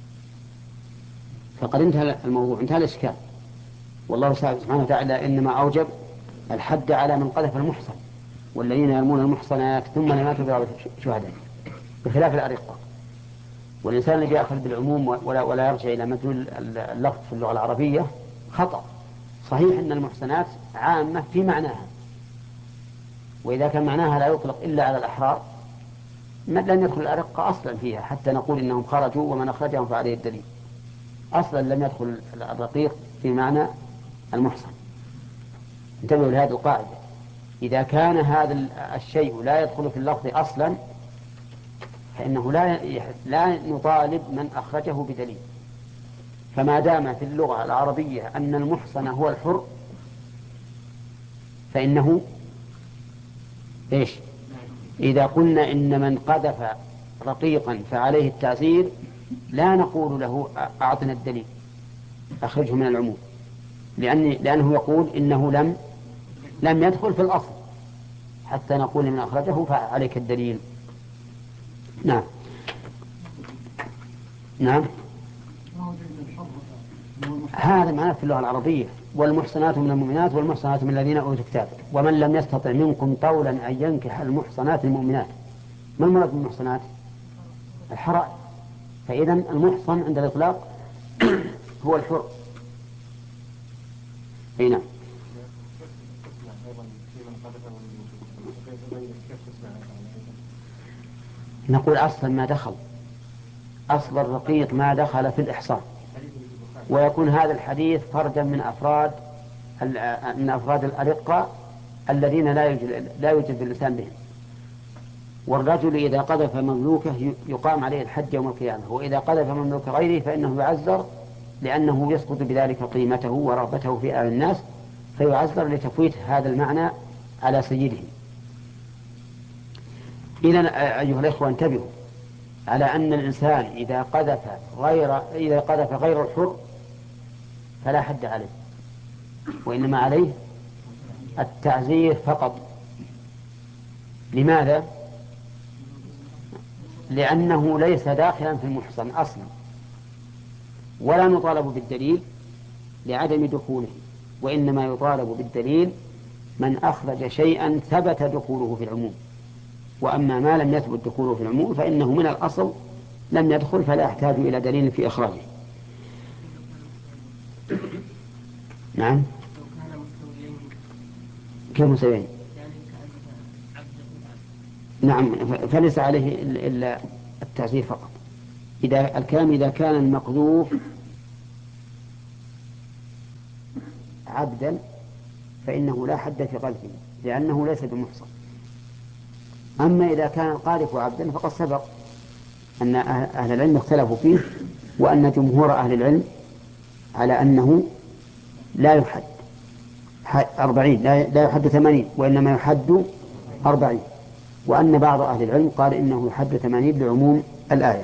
S1: فقد انتهى الموضوع، انتهى الإشكال. والله سبحانه وتعالى إنما أوجب الحد على من قذف المحصن، والذين يرمون المحصنات ثم لم يأتوا بأربعة شهداء، بخلاف الأرقة. والإنسان الذي يأخذ بالعموم ولا, ولا يرجع إلى مدلول اللفظ في اللغة العربية خطأ. صحيح أن المحصنات عامة في معناها، وإذا كان معناها لا يطلق إلا على الأحرار لن يدخل الأرقة أصلا فيها حتى نقول إنهم خرجوا ومن أخرجهم فعليه الدليل. أصلا لم يدخل الرقيق في معنى المحصن. انتبهوا لهذه القاعدة، إذا كان هذا الشيء لا يدخل في اللفظ أصلا فإنه لا لا نطالب من أخرجه بدليل. فما دام في اللغة العربية أن المحصن هو الحر فإنه إيش؟ إذا قلنا إن من قذف رقيقا فعليه التعزير لا نقول له أعطنا الدليل أخرجه من العموم، لأن لأنه يقول إنه لم لم يدخل في الأصل حتى نقول من أخرجه فعليك الدليل. نعم. نعم. هذا معناه في اللغة العربية. والمحصنات من المؤمنات والمحصنات من الذين أوتوا الكتاب ومن لم يستطع منكم طولا أن ينكح المحصنات المؤمنات. ما المراد بالمحصنات؟ الحرائر. فإذا المحصن عند الإطلاق هو الحر. أي نعم. نقول أصلا ما دخل، أصل الرقيق ما دخل في الإحصان، ويكون هذا الحديث فردا من أفراد من أفراد الأرقة الذين لا يوجد لا يوجد الإنسان بهم. والرجل إذا قذف مملوكه يقام عليه الحد يوم القيامة، وإذا قذف مملوك غيره فإنه يعذر، لأنه يسقط بذلك قيمته ورغبته في أعين الناس، فيعذر لتفويت هذا المعنى على سيده. إذن أيها الإخوة انتبهوا على أن الإنسان إذا قذف غير إذا قذف غير الحر فلا حد عليه، وإنما عليه التعزير فقط. لماذا؟ لأنه ليس داخلا في المحصن أصلا، ولا نطالب بالدليل لعدم دخوله، وإنما يطالب بالدليل من أخرج شيئا ثبت دخوله في العموم. وأما ما لم يثبت دخوله في العموم فإنه من الأصل لم يدخل، فلا يحتاج إلى دليل في إخراجه. نعم. كيف مسوين؟ نعم، فليس عليه إلا التعزير فقط. إذا الكلام إذا كان المقذوف عبدا فإنه لا حد في قذفه لأنه ليس بمحصن. أما إذا كان القاذف عبدا فقد سبق أن أهل العلم اختلفوا فيه، وأن جمهور أهل العلم على أنه لا يحد أربعين، لا يحد ثمانين، وإنما يحد أربعين، وأن بعض أهل العلم قال إنه يحد ثمانين لعموم الآية.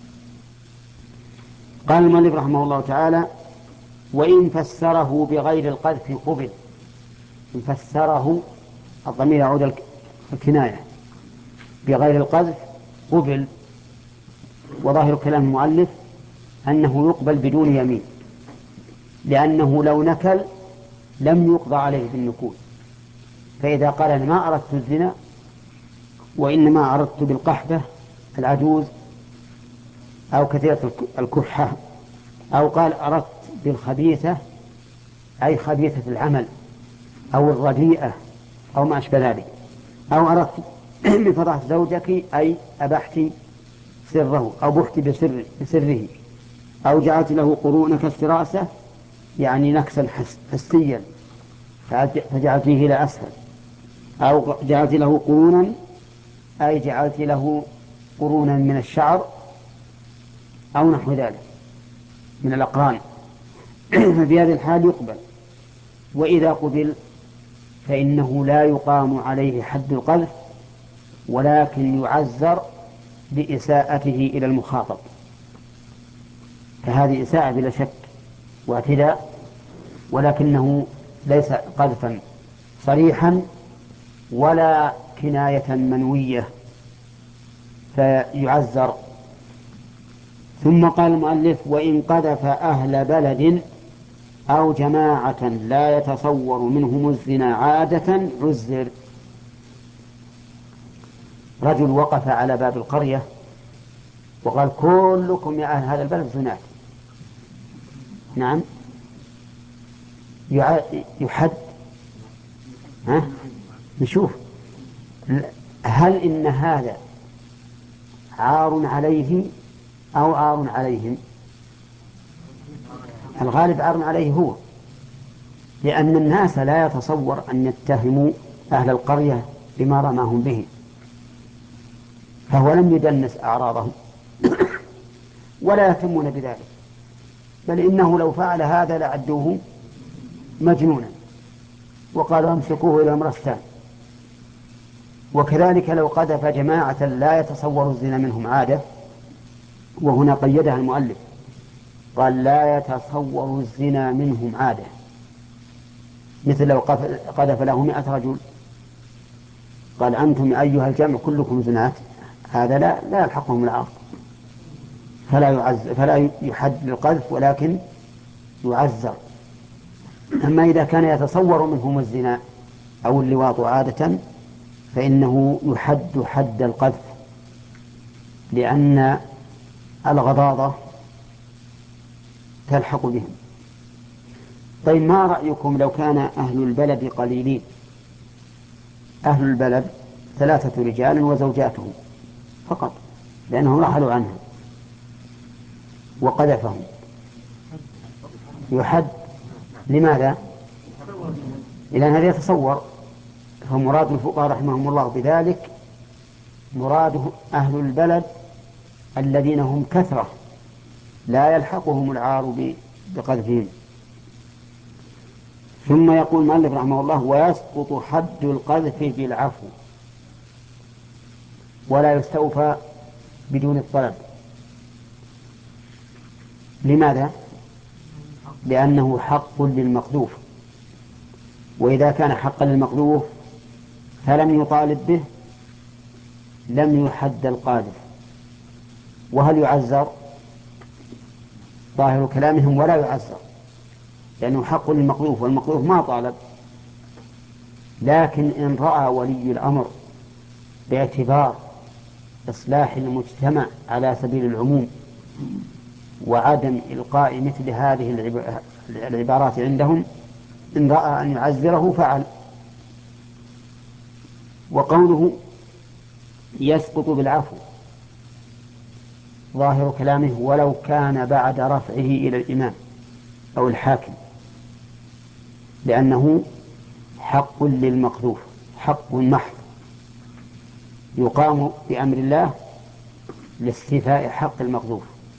S1: قال المؤلف رحمه الله تعالى: وإن فسره بغير القذف قبل. إن فسره، الضمير يعود الكناية، بغير القذف قبل. وظاهر كلام المؤلف أنه يقبل بدون يمين، لأنه لو نكل لم يقضى عليه بالنكول. فإذا قال أنا ما أردت الزنا وإنما أردت بالقحبة العجوز أو كثيرة الكحة، أو قال أردت بالخبيثة أي خبيثة العمل أو الرديئة أو ما أشبه ذلك، أو أردت بفضحت زوجك أي أبحت سره أو بحت بسر بسره، أو جعلت له قرونك الفراسة يعني نكسا حسيا فجعلته إلى أسفل، أو جعلت له قرونا أي جعلت له قرونا من الشعر أو نحو ذلك من الأقران، ففي هذه الحال يقبل. وإذا قبل فإنه لا يقام عليه حد القذف، ولكن يعزر بإساءته إلى المخاطب، فهذه إساءة بلا شك واعتداء، ولكنه ليس قذفا صريحا ولا كناية منوية فيعزر. ثم قال المؤلف: وإن قذف أهل بلد أو جماعة لا يتصور منهم الزنا عادة عزر. رجل وقف على باب القرية وقال: كلكم يا أهل هذا البلد زنات. نعم، يحد. ها؟ نشوف هل إن هذا عار عليه أو عار عليهم. الغالب عار عليه هو، لأن الناس لا يتصور أن يتهموا أهل القرية بما رماهم به، فهو لم يدنس أعراضهم ولا يهتمون بذلك، بل إنه لو فعل هذا لعدوه مجنونا وقالوا امسكوه إلى مرستان. وكذلك لو قذف جماعة لا يتصور الزنا منهم عادة، وهنا قيدها المؤلف قال: لا يتصور الزنا منهم عادة، مثل لو قذف له مئة رجل قال: أنتم أيها الجمع كلكم زنات، هذا لا لا يلحقهم العار، فلا يعز فلا يحد للقذف ولكن يعزر. أما إذا كان يتصور منهم الزنا أو اللواط عادة فإنه يحد حد القذف، لأن الغضاضة تلحق بهم. طيب، ما رأيكم لو كان أهل البلد قليلين؟ أهل البلد ثلاثة رجال وزوجاتهم فقط، لأنهم رحلوا عنهم وقذفهم، يحد. لماذا؟ إلى أن هذا يتصور. فمراد الفقهاء رحمهم الله بذلك مراده أهل البلد الذين هم كثرة لا يلحقهم العار بقذفهم. ثم يقول المؤلف رحمه الله: ويسقط حد القذف بالعفو ولا يستوفى بدون الطلب. لماذا؟ لأنه حق للمقذوف، وإذا كان حقا للمقذوف فلم يطالب به لم يحد القاذف. وهل يعزر؟ ظاهر كلامهم ولا يعزر، لأنه حق للمقذوف والمقذوف ما طالب. لكن إن رأى ولي الأمر باعتبار إصلاح المجتمع على سبيل العموم وعدم إلقاء مثل هذه العبارات عندهم، إن رأى أن يعزره فعل. وقوله يسقط بالعفو ظاهر كلامه ولو كان بعد رفعه إلى الإمام أو الحاكم، لأنه حق للمقذوف، حق محض يقام بأمر الله لاستيفاء حق المقذوف،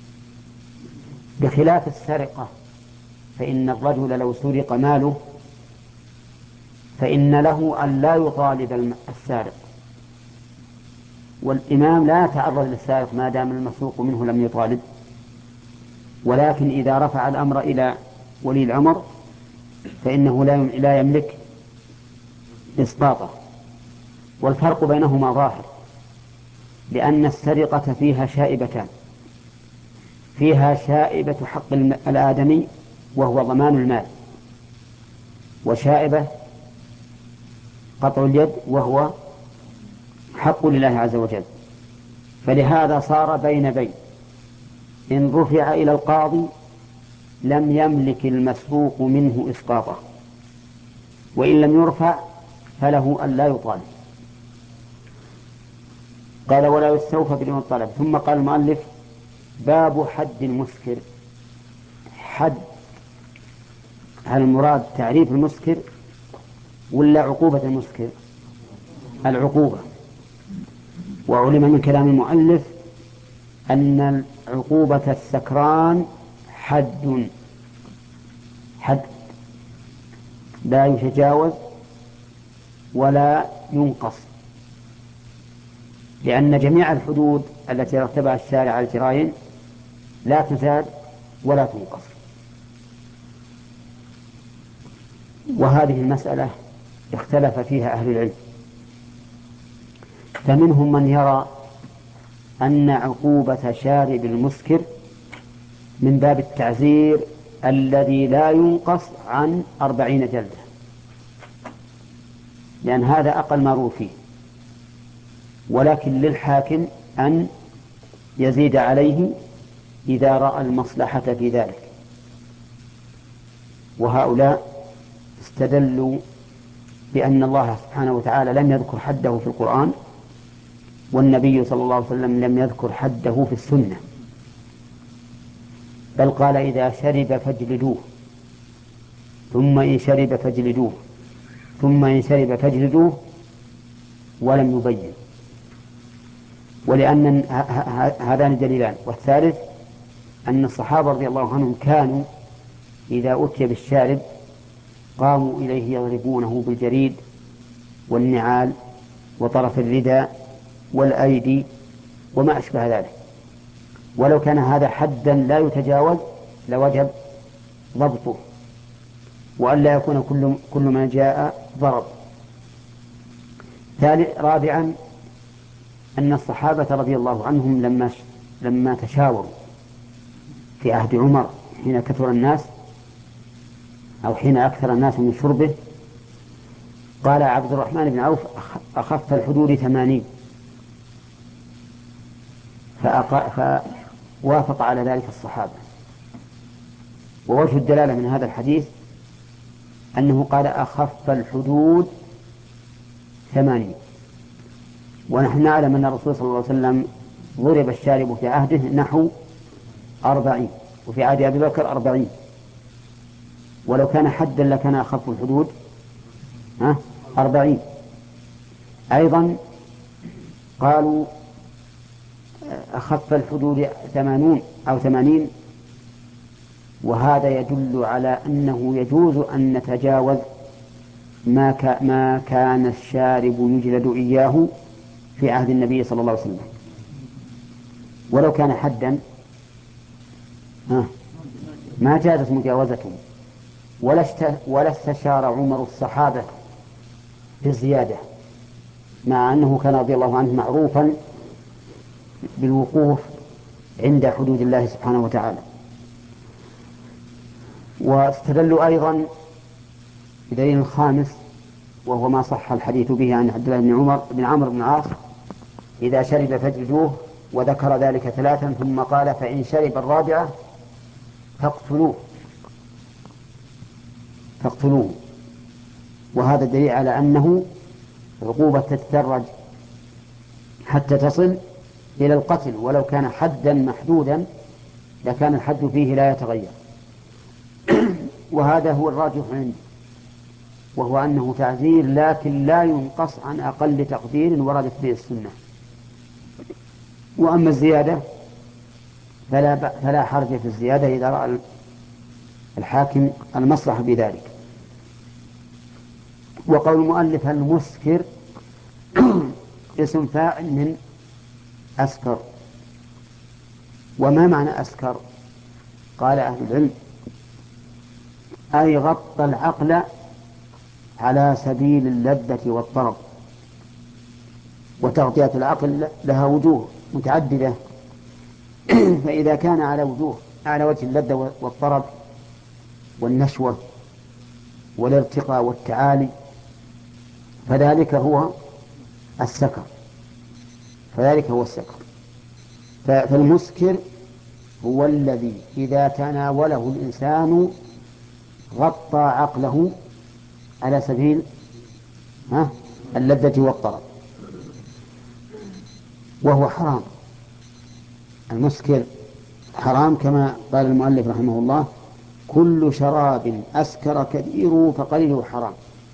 S1: بخلاف السرقة، فإن الرجل لو سرق ماله فإن له أن لا يطالب السارق، والإمام لا يتعرض للسارق ما دام المسروق منه لم يطالب. ولكن إذا رفع الأمر إلى ولي الأمر فإنه لا يملك إسقاطه. والفرق بينهما ظاهر، لأن السرقة فيها شائبتان: فيها شائبة حق الآدمي وهو ضمان المال، وشائبة قطع اليد وهو حق لله عز وجل. فلهذا صار بين بين، إن رفع إلى القاضي لم يملك المسروق منه إسقاطه، وإن لم يرفع فله أن لا يطالب. قال: ولا يستوفى بدون الطلب. ثم قال المؤلف: باب حد المسكر. حد، هل المراد تعريف المسكر ولا عقوبة المسكر؟ العقوبة. وعلم من كلام المؤلف أن عقوبة السكران حد حد لا يتجاوز ولا ينقص، لأن جميع الحدود التي رتبها الشارع على الجرائم لا تزاد ولا تنقص. وهذه المسألة اختلف فيها أهل العلم، فمنهم من يرى أن عقوبة شارب المسكر من باب التعزير الذي لا ينقص عن أربعين جلدة، لأن هذا أقل ما روى فيه، ولكن للحاكم أن يزيد عليه إذا رأى المصلحة في ذلك. وهؤلاء استدلوا بأن الله سبحانه وتعالى لم يذكر حده في القرآن، والنبي صلى الله عليه وسلم لم يذكر حده في السنة، بل قال: إذا شرب فاجلدوه، ثم إن شرب فاجلدوه، ثم إن شرب فاجلدوه، ولم يبين. ولأن هذان دليلان. والثالث أن الصحابة رضي الله عنهم كانوا إذا أتي بالشارب قاموا إليه يضربونه بالجريد والنعال وطرف الرداء والأيدي وما أشبه ذلك. ولو كان هذا حدا لا يتجاوز لوجب ضبطه، وألا يكون كل كل ما جاء ضرب. رابعا أن الصحابة رضي الله عنهم لما لما تشاوروا في عهد عمر حين كثر الناس أو حين أكثر الناس من شربه، قال عبد الرحمن بن عوف: أخف الحدود ثمانين، فوافق على ذلك الصحابة. ووجه الدلالة من هذا الحديث أنه قال: أخف الحدود ثمانين، ونحن نعلم أن الرسول صلى الله عليه وسلم ضرب الشارب في عهده نحو أربعين، وفي عهد أبي بكر أربعين، ولو كان حدا لكان أخف الحدود أربعين. أيضا قالوا أخف الحدود ثمانون أو ثمانين، وهذا يدل على أنه يجوز أن نتجاوز ما, ما كان الشارب يجلد إياه في عهد النبي صلى الله عليه وسلم، ولو كان حدا ما جازت مجاوزته، ولا استشار عمر الصحابة في الزيادة، مع أنه كان رضي الله عنه معروفا بالوقوف عند حدود الله سبحانه وتعالى. واستدلوا أيضا بدليل الخامس، وهو ما صح الحديث به عن عبد الله بن عمر بن عمرو بن العاص: إذا شرب فاجلدوه، وذكر ذلك ثلاثا ثم قال: فإن شرب الرابعة فاقتلوه فاقتلوه. وهذا دليل على أنه عقوبة تتدرج حتى تصل إلى القتل، ولو كان حدا محدودا لكان الحد فيه لا يتغير. وهذا هو الراجح عندي، وهو أنه تعزير لكن لا ينقص عن أقل تقدير وردت به السنة. وأما الزيادة فلا, فلا حرج في الزيادة إذا رأى الحاكم المصلحة بذلك. وقول المؤلف المسكر اسم فاعل من أسكر. وما معنى أسكر؟ قال أهل العلم: أي غطى العقل على سبيل اللذة والطرب. وتغطية العقل لها وجوه متعددة، فإذا كان على وجوه على وجه اللذة والطرب والنشوة والارتقاء والتعالي فذلك هو السكر فذلك هو السكر فالمسكر هو الذي إذا تناوله الإنسان غطى عقله على سبيل اللذة والطرب، وهو حرام. المسكر حرام كما قال المؤلف رحمه الله: كل شراب أسكر كثيره فقليله حرام.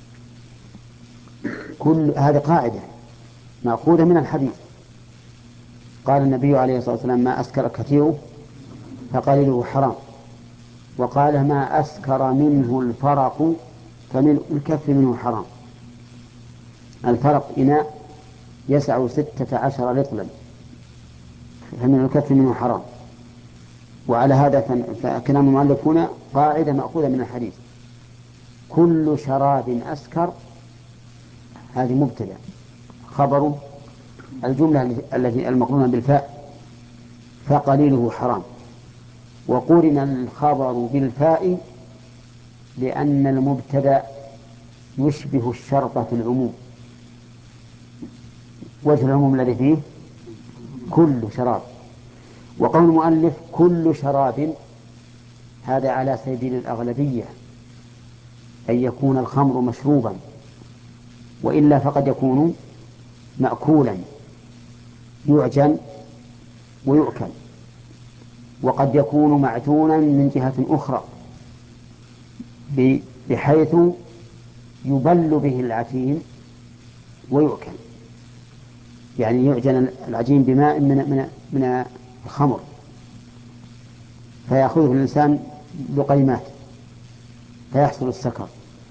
S1: كل هذه قاعدة مأخوذة من الحديث. قال النبي عليه الصلاة والسلام: ما أسكر كثيره فقليله حرام. وقال: ما أسكر منه الفرق فمن الكف منه حرام. الفرق إناء يسع ستة عشر لترا، فمن الكف منه حرام. وعلى هذا فكلام المؤلف هنا قاعدة مأخوذة من الحديث: كل شراب أسكر، هذه مبتدأ، خبر الجملة التي المقرونة بالفاء فقليله حرام. وقرن الخبر بالفاء لأن المبتدأ يشبه الشرط في العموم. وجه العموم الذي فيه كل شراب. وقول المؤلف كل شراب هذا على سبيل الأغلبية، أن يكون الخمر مشروبا، وإلا فقد يكون مأكولا يعجن ويؤكل، وقد يكون معجونا من جهة أخرى بحيث يبل به العجين ويؤكل، يعني يعجن العجين بماء من من من الخمر فيأخذه الإنسان لقيمات فيحصل السكر.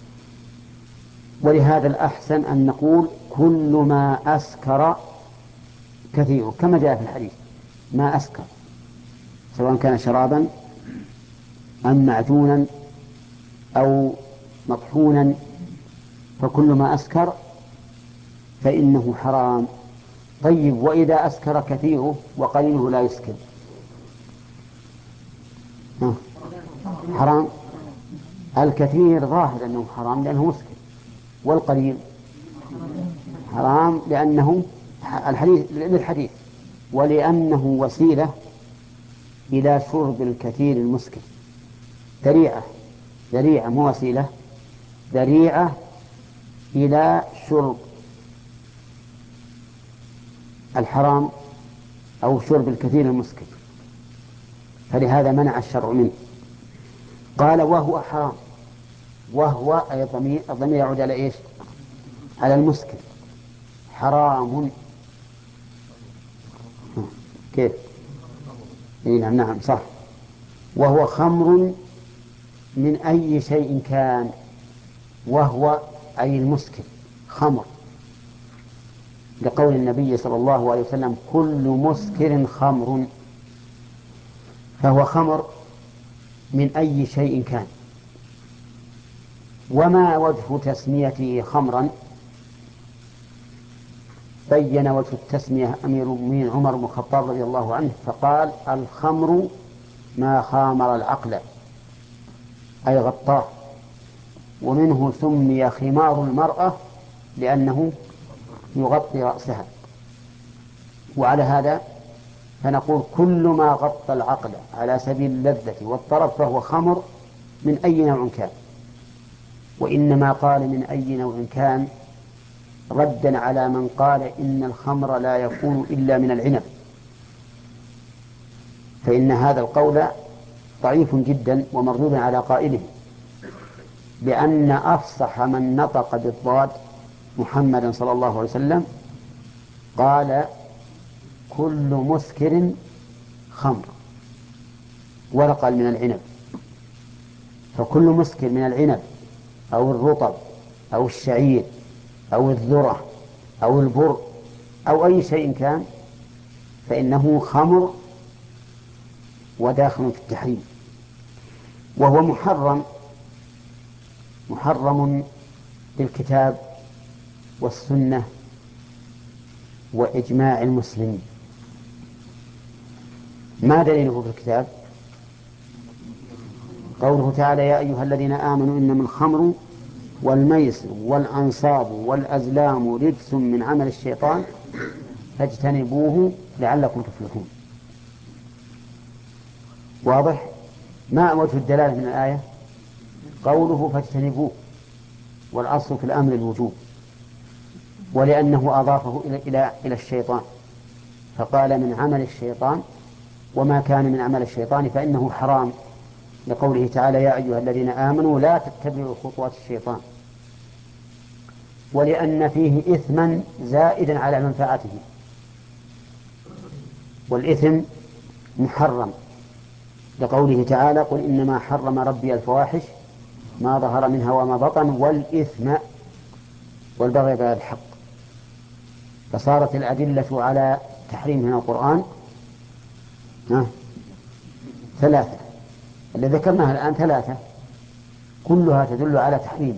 S1: ولهذا الأحسن أن نقول كل ما أسكر كثير، كما جاء في الحديث: ما أسكر، سواء كان شرابا أم معجونا أو مطحونا، فكل ما أسكر فإنه حرام. طيب، وإذا أسكر كثيره وقليله لا يسكر حرام؟ الكثير ظاهر أنه حرام لأنه مسكر، والقليل حرام لأنه الحديث للحديث ولأنه وسيلة إلى شرب الكثير المسكر. ذريعة ذريعة مو وسيلة، ذريعة إلى شرب الحرام أو شرب الكثير المسكر، فلهذا منع الشرع منه. قال: وهو حرام. وهو أي ضمير، الضمير يعود على إيش؟ على المسكر. حرام كيف؟ إيه نعم نعم صح. وهو خمر من أي شيء كان، وهو أي المسكر خمر، لقول النبي صلى الله عليه وسلم كل مسكر خمر، فهو خمر من أي شيء كان. وما وجه تسميته خمرا؟ بين وجه التسمية أمير المؤمنين عمر بن الخطاب رضي الله عنه فقال الخمر ما خامر العقل أي غطاه، ومنه سمي خمار المرأة لأنه يغطي رأسها. وعلى هذا فنقول كل ما غطى العقل على سبيل اللذة والطرف فهو خمر من أي نوع كان. وإنما قال من أي نوع كان ردا على من قال إن الخمر لا يكون إلا من العنب، فإن هذا القول ضعيف جدا ومردود على قائله، لأن أفصح من نطق بالضاد محمد صلى الله عليه وسلم قال كل مسكر خمر، ولا قال من العنب. فكل مسكر من العنب أو الرطب أو الشعير أو الذرة أو البر أو أي شيء كان فإنه خمر وداخل في التحريم. وهو محرم محرم بالكتاب والسنة وإجماع المسلمين. ما دليله في الكتاب؟ قوله تعالى يا أيها الذين آمنوا إنما الخمر والميسر والأنصاب والأزلام رجس من عمل الشيطان فاجتنبوه لعلكم تفلحون. واضح؟ ما وجه الدلالة من الآية؟ قوله فاجتنبوه، والأصل في الأمر الوجوب، ولأنه أضافه إلى إلى إلى الشيطان فقال من عمل الشيطان، وما كان من عمل الشيطان فإنه حرام، لقوله تعالى يا أيها الذين آمنوا لا تتبعوا خطوات الشيطان، ولأن فيه إثما زائدا على منفعته، والإثم محرم، لقوله تعالى قل إنما حرم ربي الفواحش ما ظهر منها وما بطن والإثم والبغي بغير الحق. فصارت الأدلة على تحريم من القرآن ثلاثة، اللي ذكرناها الآن ثلاثة كلها تدل على تحريمه.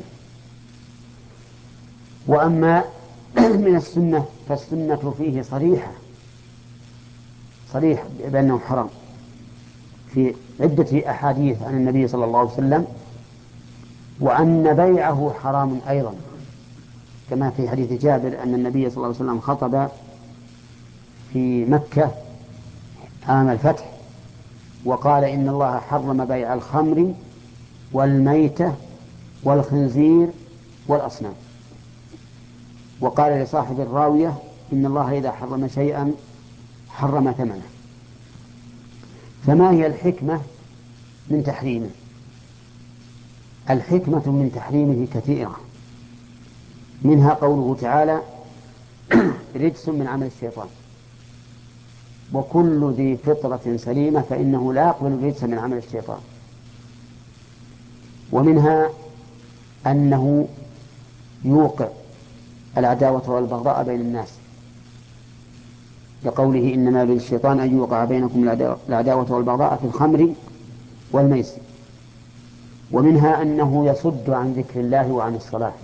S1: وأما من السنة فالسنة فيه صريحة صريح بأنه حرام في عدة أحاديث عن النبي صلى الله عليه وسلم، وأن بيعه حرام أيضا، كما في حديث جابر أن النبي صلى الله عليه وسلم خطب في مكة عام الفتح وقال إن الله حرم بيع الخمر والميتة والخنزير والأصنام، وقال لصاحب الراوية إن الله إذا حرم شيئا حرم ثمنه. فما هي الحكمة من تحريمه؟ الحكمة من تحريمه كثيرة، منها قوله تعالى رجس من عمل الشيطان، وكل ذي فطرة سليمة فإنه لا يقبل رجسا من عمل الشيطان. ومنها أنه يوقع العداوة والبغضاء بين الناس، لقوله إنما يريد الشيطان أن يوقع بينكم العداوة والبغضاء في الخمر والميسر. ومنها أنه يصد عن ذكر الله وعن الصلاة،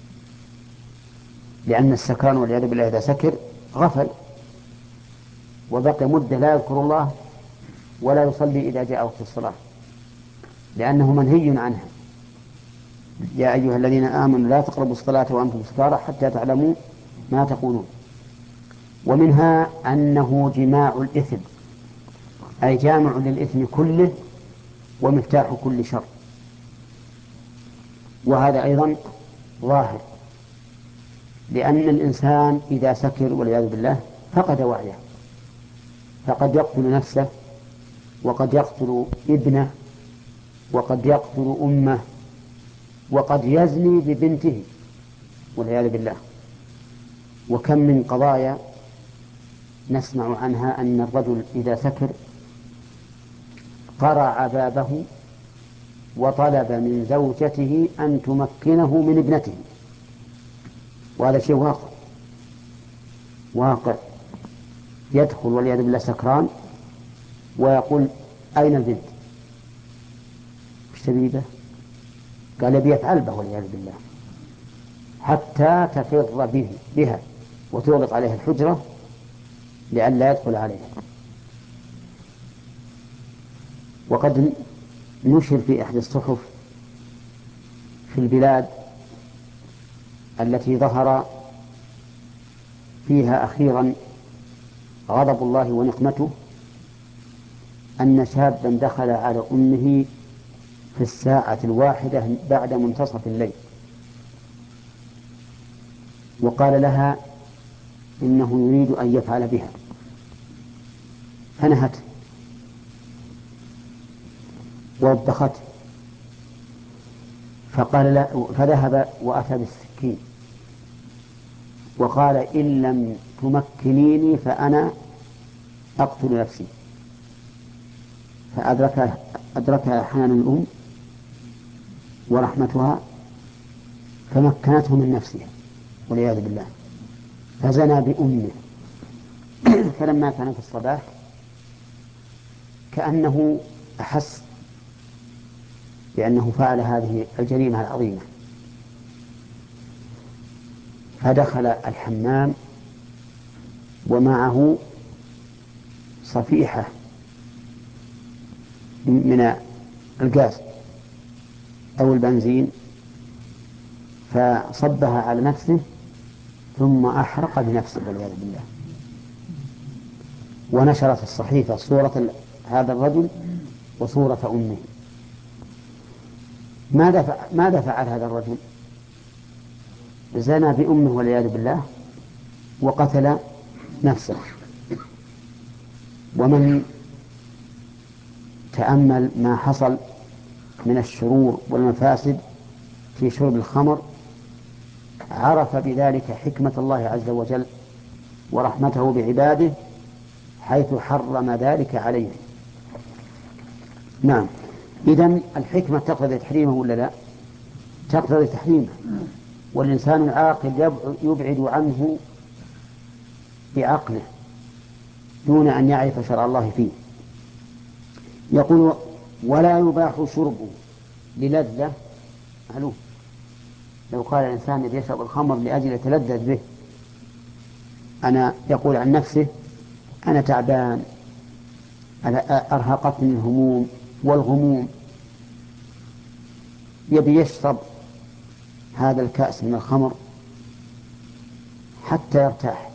S1: لأن السكران والعياذ بالله إذا سكر غفل وبقي مدة لا يذكر الله ولا يصلي إذا جاء وقت الصلاة، لأنه منهي عنها. يا أيها الذين آمنوا لا تقربوا الصلاة وأنتم سكارى حتى تعلموا ما تقولون. ومنها أنه جماع الإثم، أي جامع للإثم كله ومفتاح كل شر، وهذا أيضا ظاهر، لأن الإنسان إذا سكر والعياذ بالله فقد وعيه، فقد يقتل نفسه وقد يقتل ابنه وقد يقتل أمه وقد يزني ببنته والعياذ بالله. وكم من قضايا نسمع عنها أن الرجل إذا سكر قرع بابه وطلب من زوجته أن تمكنه من ابنته، وهذا شيء واقع واقع. يدخل والعياذ بالله سكران ويقول أين البنت؟ وش تبي به؟ قال بيت علبة والعياذ بالله، حتى تفر به بها وتغلق عليها الحجرة لئلا يدخل عليها. وقد نشر في إحدى الصحف في البلاد التي ظهر فيها أخيرا غضب الله ونقمته أن شابا دخل على أمه في الساعة الواحدة بعد منتصف الليل وقال لها إنه يريد أن يفعل بها، فنهته ووبخته، فقال لا، فذهب وأتى بالسكين وقال إن لم تمكنيني فأنا أقتل نفسي. فأدركها أدركها حنان الأم ورحمتها فمكنته من نفسها والعياذ بالله، فزنى بأمه. فلما كان في الصباح كأنه أحس بأنه فعل هذه الجريمة العظيمة، فدخل الحمام ومعه صفيحة من الغاز أو البنزين فصبها على نفسه ثم أحرق بنفسه والعياذ بالله. ونشرت الصحيفة صورة هذا الرجل وصورة أمه. ماذا ماذا فعل هذا الرجل؟ زنى بأمه والعياذ بالله وقتل نفسه. ومن تأمل ما حصل من الشرور والمفاسد في شرب الخمر عرف بذلك حكمة الله عز وجل ورحمته بعباده حيث حرم ذلك عليه. نعم، إذن الحكمة تقتضي تحريمه ولا لا؟ تقتضي تحريمه، والإنسان العاقل يبعد عنه بعقله دون أن يعرف شرع الله فيه. يقول ولا يباح شربه للذة. معلوم لو قال الإنسان يبي يشرب الخمر لأجل يتلذذ به، أنا يقول عن نفسه أنا تعبان، أنا أرهقتني الهموم والغموم، يبي يشرب هذا الكأس من الخمر حتى يرتاح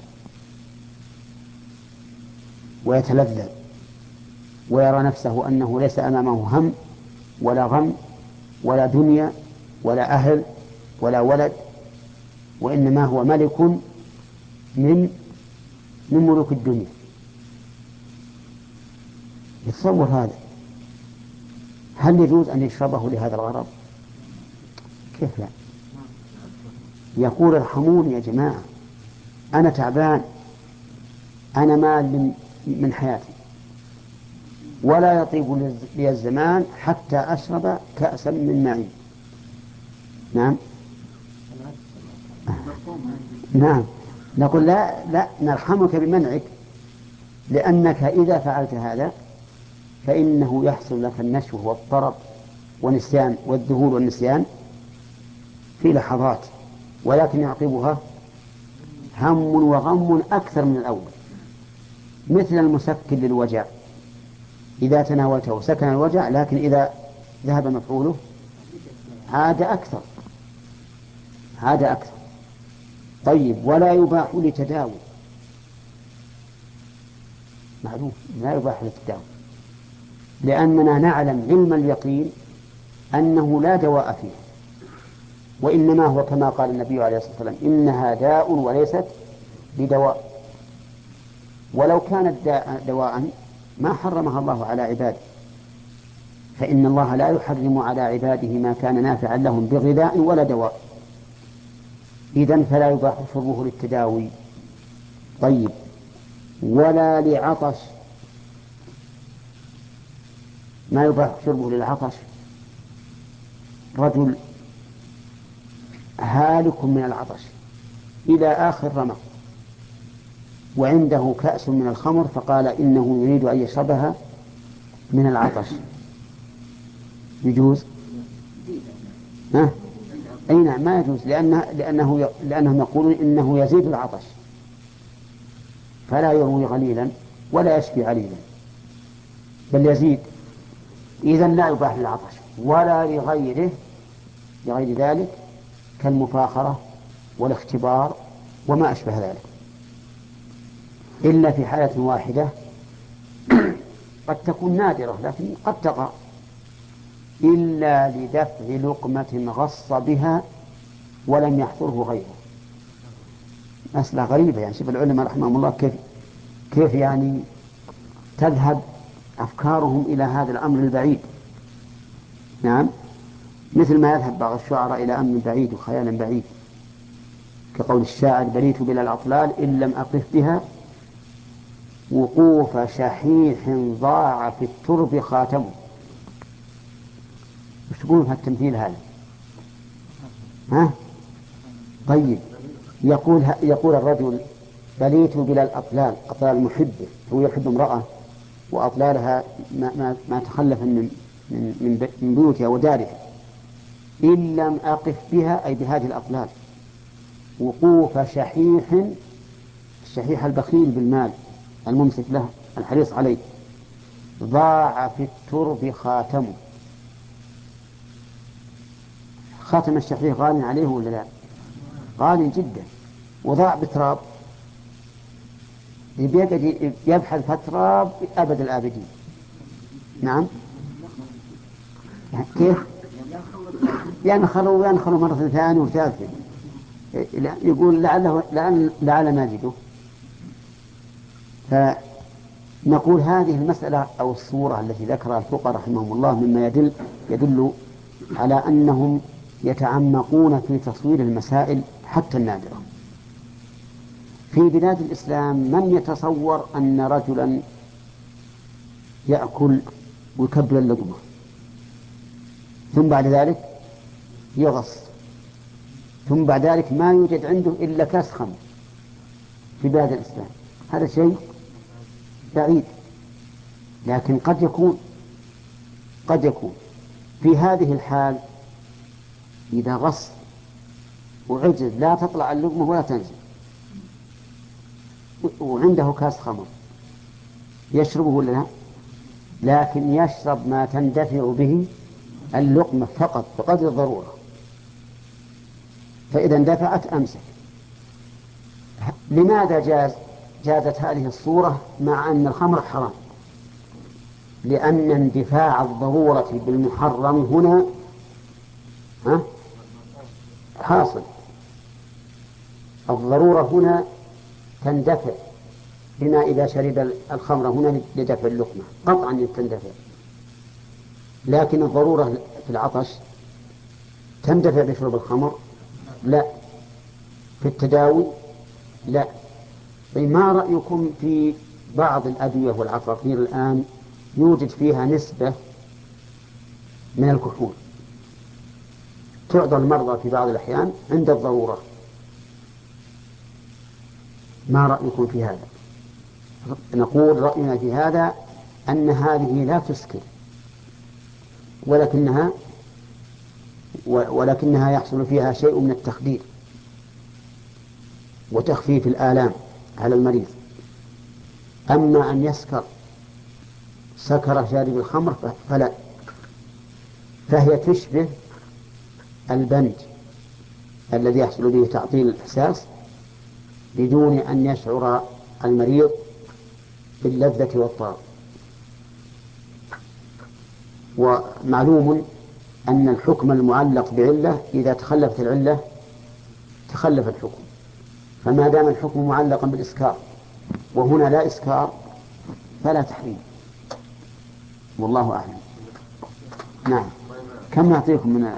S1: ويتلذذ ويرى نفسه أنه ليس أمامه هم ولا غم ولا دنيا ولا أهل ولا ولد، وإنما هو ملك من من ملوك الدنيا. يتصور هذا؟ هل يجوز أن يشربه لهذا الغرض؟ كيف لا؟ يقول ارحموني يا جماعة، أنا تعبان، أنا مال من حياتي، ولا يطيب لي الزمان حتى أشرب كأسا من معين. نعم نعم نقول لا لا نرحمك بمنعك، لأنك إذا فعلت هذا فإنه يحصل لك النشوة والطرب والنسيان والذهول والنسيان في لحظات، ولكن يعقبها هم وغم أكثر من الأول، مثل المسكن للوجع، إذا تناولته سكن الوجع، لكن إذا ذهب مفعوله عاد أكثر عاد أكثر. طيب ولا يباح لتداوي. معلوم لا يباح لتداوي، لأننا نعلم علم اليقين أنه لا دواء فيه، وإنما هو كما قال النبي عليه الصلاة والسلام إنها داء وليست بدواء. ولو كانت دواء ما حرمها الله على عباده، فإن الله لا يحرم على عباده ما كان نافعا لهم بغذاء ولا دواء. إذن فلا يباح شربه للتداوي. طيب ولا لعطش، ما يباح شربه للعطش. رجل هالك من العطش إلى آخر رمق وعنده كأس من الخمر فقال إنه يريد أن يشربها من العطش، يجوز؟ ها؟ أي نعم ما يجوز، لأنه لأنه لأنهم يقولون إنه يزيد العطش فلا يروي غليلا ولا يشفي عليلا بل يزيد. إذن لا يباح للعطش ولا لغيره لغير ذلك كالمفاخرة والاختبار وما أشبه ذلك، إلا في حالة واحدة قد تكون نادرة لكن قد تقع، إلا لدفع لقمة غص بها ولم يحضره غيره. مسألة غريبة، يعني شوف العلماء رحمهم الله كيف كيف يعني تذهب أفكارهم إلى هذا الأمر البعيد. نعم، مثل ما يذهب بعض الشعراء إلى أمر بعيد وخيال بعيد، كقول الشاعر: بليت بلا الأطلال إن لم أقف بها وقوف شحيح ضاع في الترب خاتمه. وش تقولون في التمثيل هذا؟ ها؟ طيب، يقول يقول الرجل: بليت بلا الأطلال، أطلال محبه، هو يحب امرأة وأطلالها ما, ما, ما تخلف من من من بيوتها ودارها، إن لم أقف بها أي بهذه الأطلال وقوف شحيح، الشحيح البخيل بالمال الممسك له الحريص عليه، ضاع في الترب خاتمه. خاتم الشحيح غال عليه ولا لا؟ غال جدا، وضاع بتراب، يبحث فتراب أبد الآبدين. نعم، كيف؟ ينخلوا ينخلوا مرة ثانية وثالثة، يقول لعله لعل, لعل ما جده. فنقول هذه المسألة أو الصورة التي ذكرها الفقهاء رحمهم الله مما يدل يدل على أنهم يتعمقون في تصوير المسائل حتى النادرة. في بلاد الإسلام من يتصور أن رجلا يأكل ويكبر اللقمة ثم بعد ذلك يغص، ثم بعد ذلك ما يوجد عنده إلا كاس خمر في بلاد الإسلام؟ هذا شيء بعيد، لكن قد يكون قد يكون في هذه الحال إذا غص وعجز لا تطلع اللقمة ولا تنزل وعنده كاس خمر يشربه ولا لا؟ لكن يشرب ما تندفع به اللقمة فقط بقدر الضرورة، فإذا اندفعت أمسك. لماذا جاز جازت هذه الصورة مع أن الخمر حرام؟ لأن اندفاع الضرورة بالمحرم هنا ها حاصل. الضرورة هنا تندفع بما إذا شرب الخمر هنا لدفع اللقمة قطعا تندفع، لكن الضرورة في العطش تندفع بشرب الخمر؟ لا. في التداوي؟ لا. ما رأيكم في بعض الأدوية والعقاقير الآن يوجد فيها نسبة من الكحول تعطى المرضى في بعض الأحيان عند الضرورة؟ ما رأيكم في هذا؟ نقول رأينا في هذا أن هذه لا تسكر، ولكنها ولكنها يحصل فيها شيء من التخدير وتخفيف الآلام على المريض. أما أن يسكر سكر شارب الخمر فلا، فهي تشبه البنج الذي يحصل به تعطيل الإحساس بدون أن يشعر المريض باللذة والطعم. ومعلوم أن الحكم المعلق بعلة إذا تخلفت العلة تخلف الحكم، فما دام الحكم معلقا بالإسكار وهنا لا إسكار فلا تحريم، والله أعلم. نعم، كم نعطيكم من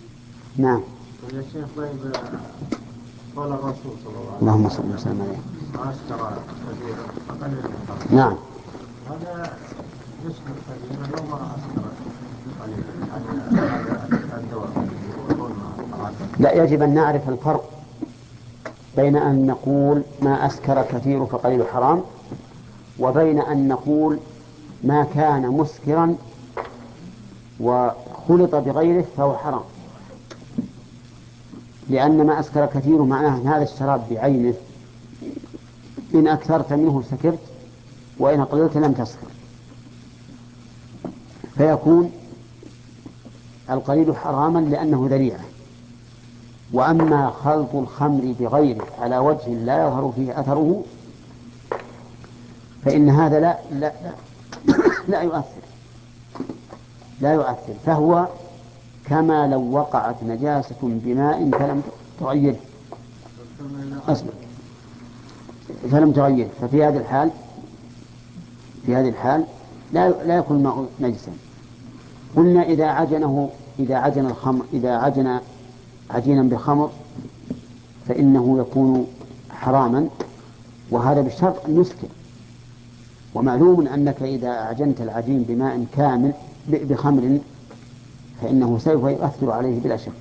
S1: نعم.
S3: يا شيخ طيب، قال الرسول صلى الله عليه وسلم
S1: اللهم صل وسلم عليه
S3: أسكر كثيرا فقليل الحرام.
S1: نعم.
S3: هذا يسكر كثيرا لو ما أسكر قليلا هذا الدواء.
S1: لا، يجب أن نعرف الفرق بين أن نقول ما أسكر كثير فقليل حرام وبين أن نقول ما كان مسكرا وخلط بغيره فهو حرام. لأن ما أسكر كثير معناه أن هذا الشراب بعينه إن أكثرت منه سكرت وإن قللت لم تسكر، فيكون القليل حراما لأنه ذريعة. وأما خلط الخمر بغيره على وجه لا يظهر فيه أثره فإن هذا لا لا لا, لا يؤثر لا يؤثر فهو كما لو وقعت نجاسة بماء فلم تغيره أصلا فلم تغيره ففي هذه الحال في هذه الحال لا لا يكون الماء نجسا. قلنا إذا عجنه إذا عجن الخمر إذا عجن عجينا بخمر فإنه يكون حراما، وهذا بالشرط أن يسكر. ومعلوم أنك إذا أعجنت العجين بماء كامل بخمر فإنه سوف يؤثر عليه بلا شك.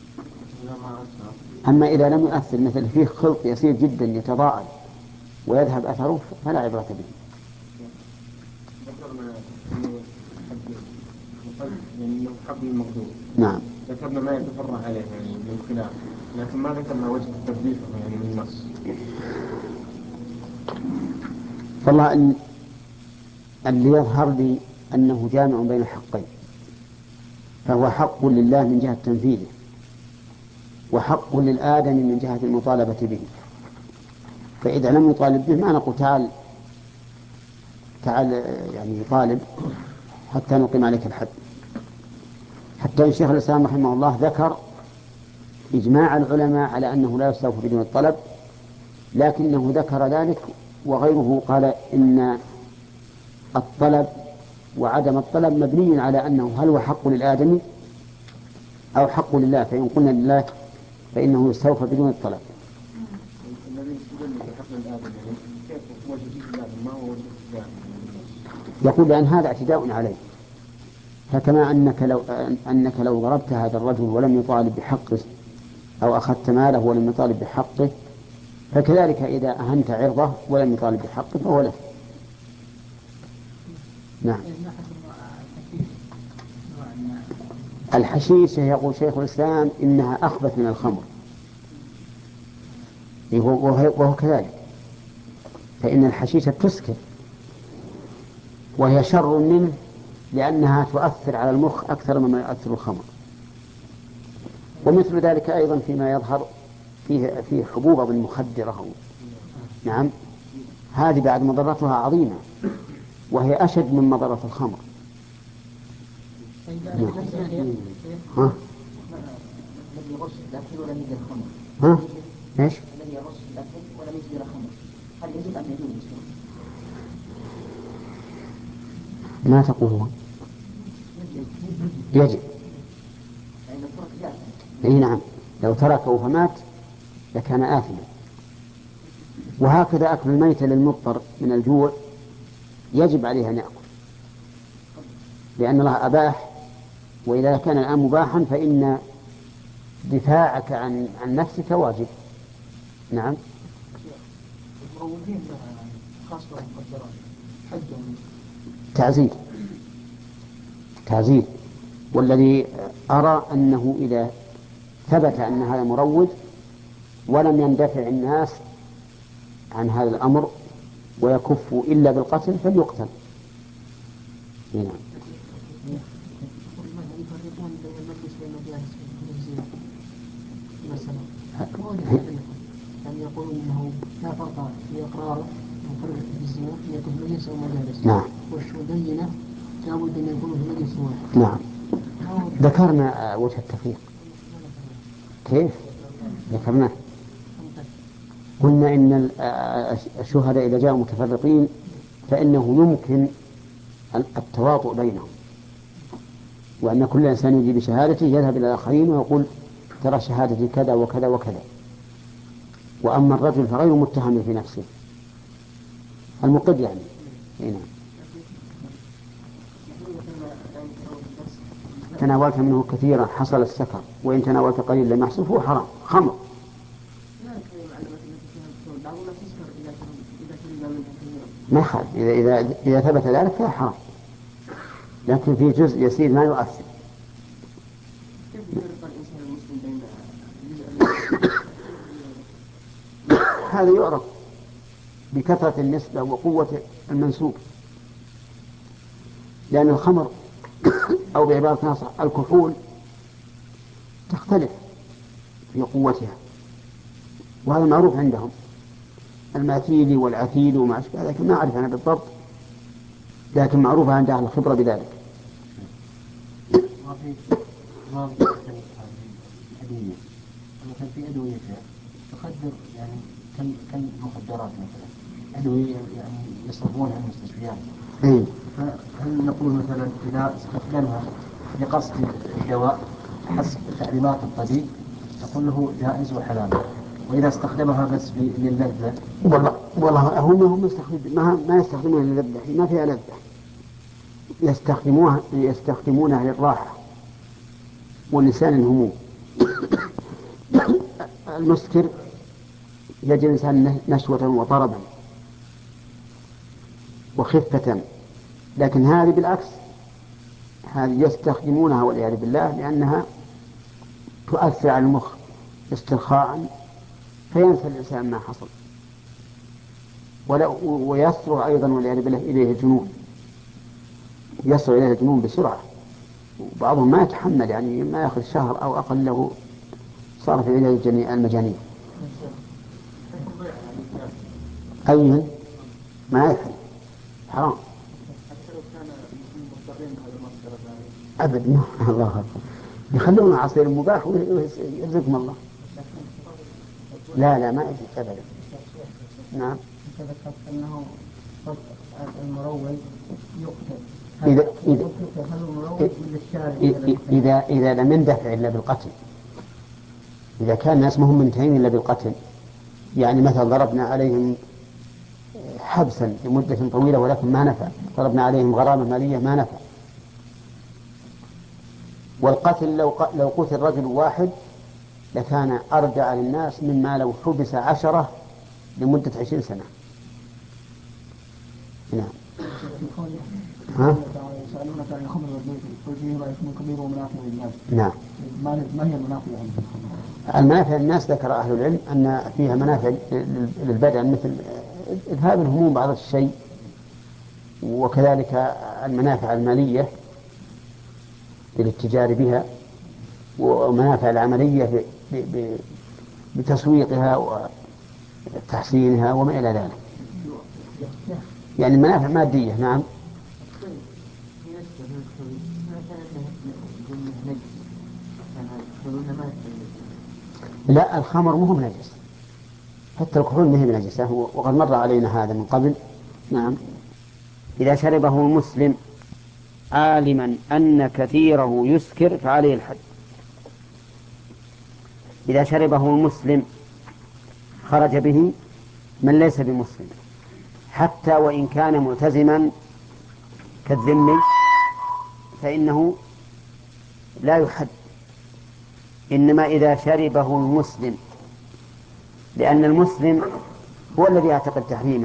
S1: أما إذا لم يؤثر مثل فيه خلط يسير جدا يتضاعف ويذهب أثره فلا عبرة به.
S3: يعني حبل المقدور.
S1: نعم.
S3: ذكرنا ما يتفرع عليه يعني من الخلاف، لكن ما ذكرنا وجه التبديل يعني من النص.
S1: والله أن اللي يظهر لي أنه جامع بين الحقين، فهو حق لله من جهة تنفيذه وحق للآدم من جهة المطالبة به. فإذا لم يطالب به ما نقول تعال تعال يعني يطالب حتى نقيم عليك الحد. حتى الشيخ الإسلام رحمه الله ذكر إجماع العلماء على أنه لا يستوفى بدون الطلب، لكنه ذكر ذلك وغيره قال إن الطلب وعدم الطلب مبني على أنه هل هو حق للآدمي أو حق لله، فإن قلنا لله فإنه يستوفى بدون الطلب. يقول لأن هذا اعتداء عليه، فكما أنك لو أنك لو ضربت هذا الرجل ولم يطالب بحقه أو أخذت ماله ولم يطالب بحقه، فكذلك إذا أهنت عرضه ولم يطالب بحقه فهو له. نعم. الحشيشة يقول شيخ الإسلام إنها أخبث من الخمر، وهو كذلك، فإن الحشيشة تسكر وهي شر منه لأنها تؤثر على المخ أكثر مما يؤثر الخمر. ومثل ذلك أيضا فيما يظهر فيه, فيه حبوب مخدرة. نعم، هذه بعد مضرتها عظيمة وهي أشد من مضرة الخمر. نعم. ها؟
S4: الذي يغش الأكل ولم يجد الخمر.
S1: ها؟ إيش؟
S4: الذي يغش الأكل ولم يجد الخمر، هل يجب أن يجوز؟
S1: ما تقولون؟ يجب. اي نعم، لو تركه فمات لكان آثما. وهكذا أكل الميت للمضطر من الجوع يجب عليه أن يأكل، لأن الله أباح، وإذا كان الآن مباحا فإن دفاعك عن عن نفسك واجب. نعم. تعزير تعزير والذي أرى أنه إذا ثبت أن هذا مروج ولم يندفع الناس عن هذا الأمر ويكفوا إلا بالقتل فليقتل. نعم.
S4: يعني يقولون أنه لا فرق في إقراره وفرق في الزنا في يكون مجلس أو مجالس.
S1: نعم.
S4: والشهودين لابد أن يكونوا في مجلس واحد.
S1: نعم. ذكرنا وجه التفريق. كيف؟ ذكرناه. قلنا إن الشهداء إذا جاءوا متفرقين فإنه يمكن التواطؤ بينهم، وأن كل إنسان يجي بشهادته يذهب إلى الآخرين ويقول ترى شهادتي كذا وكذا وكذا. وأما الرجل فغير متهم في نفسه المقد يعني. هنا تناولت منه كثيرا حصل السكر، وإن تناولت قليل لم يحصل فهو حرام. خمر ما يخالف، إذا, إذا, إذا ثبت ذلك فهو حرام، لكن في جزء يسير ما يؤثر. هذا يعرف بكثرة النسبة وقوة المنسوب، لأن الخمر أو بعبارة ناصح الكحول تختلف في قوتها، وهذا معروف عندهم، الماثيل والعثيل وما أشبه ذلك، ما أعرف أنا بالضبط، لكن معروفة عند أهل الخبرة بذلك.
S5: ما في ما في أدوية، مثلا في أدوية تخدر يعني كالمخدرات مثلا، أدوية يعني يصرفونها المستشفيات.
S1: إيه؟
S5: فهل نقول مثلا إذا استخدمها لقصد الدواء حسب تعليمات الطبيب نقول له جائز وحلال، وإذا استخدمها بس للذة؟
S1: والله والله هم هم ما ما يستخدمونها للذة، ما فيها لذة، يستخدموها يستخدمونها للراحة ونسيان الهموم. المسكر يجعل الإنسان نشوة وطربا وخفة، لكن هذه بالعكس، هذه يستخدمونها والعياذ بالله لأنها تؤثر على المخ استرخاء، فينسى الإنسان ما حصل، ويسرع أيضا والعياذ بالله إليه الجنون، يسرع إليه الجنون بسرعة، وبعضهم ما يتحمل، يعني ما يأخذ شهر أو أقل له صار في علاج المجانين. أيها ما يفعل حرام أبدا. الله أكبر، يخلون عصير مباح ويرزقهم الله. لا لا ما يجوز أبدا. نعم.
S4: ذكرت أنه المروج يقتل.
S1: إذا إذا إذا إذا لم يندفع إلا بالقتل، إذا كان الناس مهم منتهين إلا بالقتل، يعني مثلا ضربنا عليهم حبسا لمدة طويلة ولكن ما نفع، ضربنا عليهم غرامة مالية ما نفع. والقتل لو لو قتل رجل واحد لكان أرجع للناس مما لو حبس عشرة لمدة عشرين سنة. نعم. ها؟
S4: يسألونك عن الخمر والميسر قل فيهما إثم كبير ومنافع للناس.
S1: نعم.
S4: ما هي المنافع عندهم؟
S1: المنافع الناس ذكر أهل العلم أن فيها منافع للبدن مثل إذهاب الهموم بعض الشيء، وكذلك المنافع المالية بالاتجار بها، ومنافع العملية بتسويقها وتحسينها وما إلى ذلك، يعني منافع مادية. نعم. لا الخمر مو بنجس، حتى الكحول ما هي بنجسة، وقد مر علينا هذا من قبل. نعم. إذا شربه المسلم عالما أن كثيره يسكر فعليه الحد. إذا شربه المسلم خرج به من ليس بمسلم، حتى وإن كان ملتزما كالذمي فإنه لا يحد، إنما إذا شربه المسلم، لأن المسلم هو الذي يعتقد تحريمه،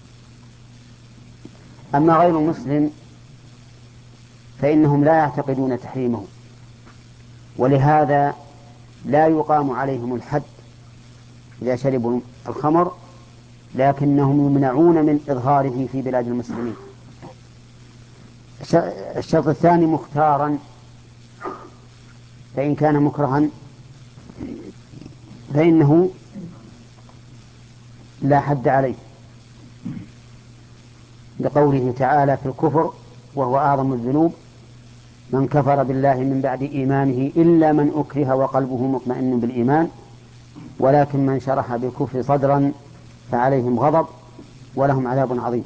S1: أما غير المسلم فإنهم لا يعتقدون تحريمه، ولهذا لا يقام عليهم الحد إذا شربوا الخمر، لكنهم يمنعون من إظهاره في بلاد المسلمين. الشرط الثاني مختارا، فإن كان مكرها فإنه لا حد عليه، لقوله تعالى في الكفر وهو أعظم الذنوب من كفر بالله من بعد إيمانه إلا من أكره وقلبه مطمئن بالإيمان ولكن من شرح بالكفر صدرا فعليهم غضب ولهم عذاب عظيم.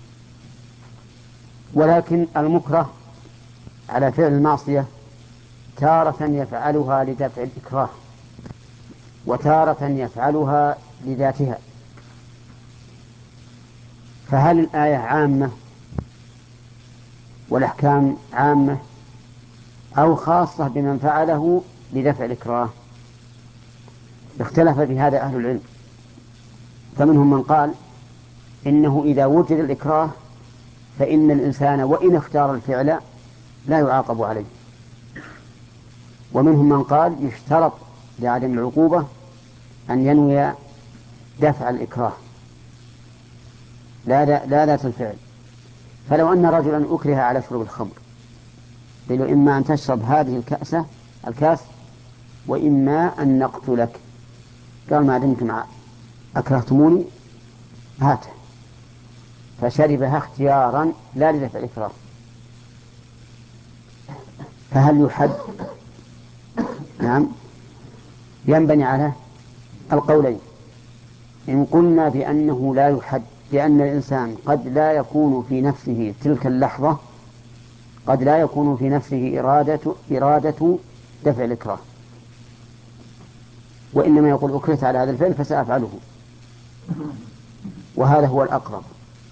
S1: ولكن المكره على فعل المعصية تارة يفعلها لدفع الإكراه، وتارة يفعلها لذاتها، فهل الآية عامة والأحكام عامة أو خاصة بمن فعله لدفع الإكراه؟ اختلف في هذا أهل العلم، فمنهم من قال إنه إذا وجد الإكراه فإن الإنسان وإن اختار الفعل لا يعاقب عليه، ومنهم من قال يشترط لعدم العقوبة أن ينوي دفع الإكراه لا لا ذات الفعل. فلو أن رجلا أكره على شرب الخمر قيل إما أن تشرب هذه الكأسة الكاس وإما أن نقتلك، قال ما دمتم أكرهتموني هاته، فشربها اختيارا لا لدفع الإكراه، فهل يحد؟ نعم، ينبني على القولين. إن قلنا بأنه لا يحد لأن الإنسان قد لا يكون في نفسه تلك اللحظة قد لا يكون في نفسه إرادة, إرادة دفع الإكراه، وإنما يقول أكرهت على هذا الفعل فسأفعله، وهذا هو الأقرب،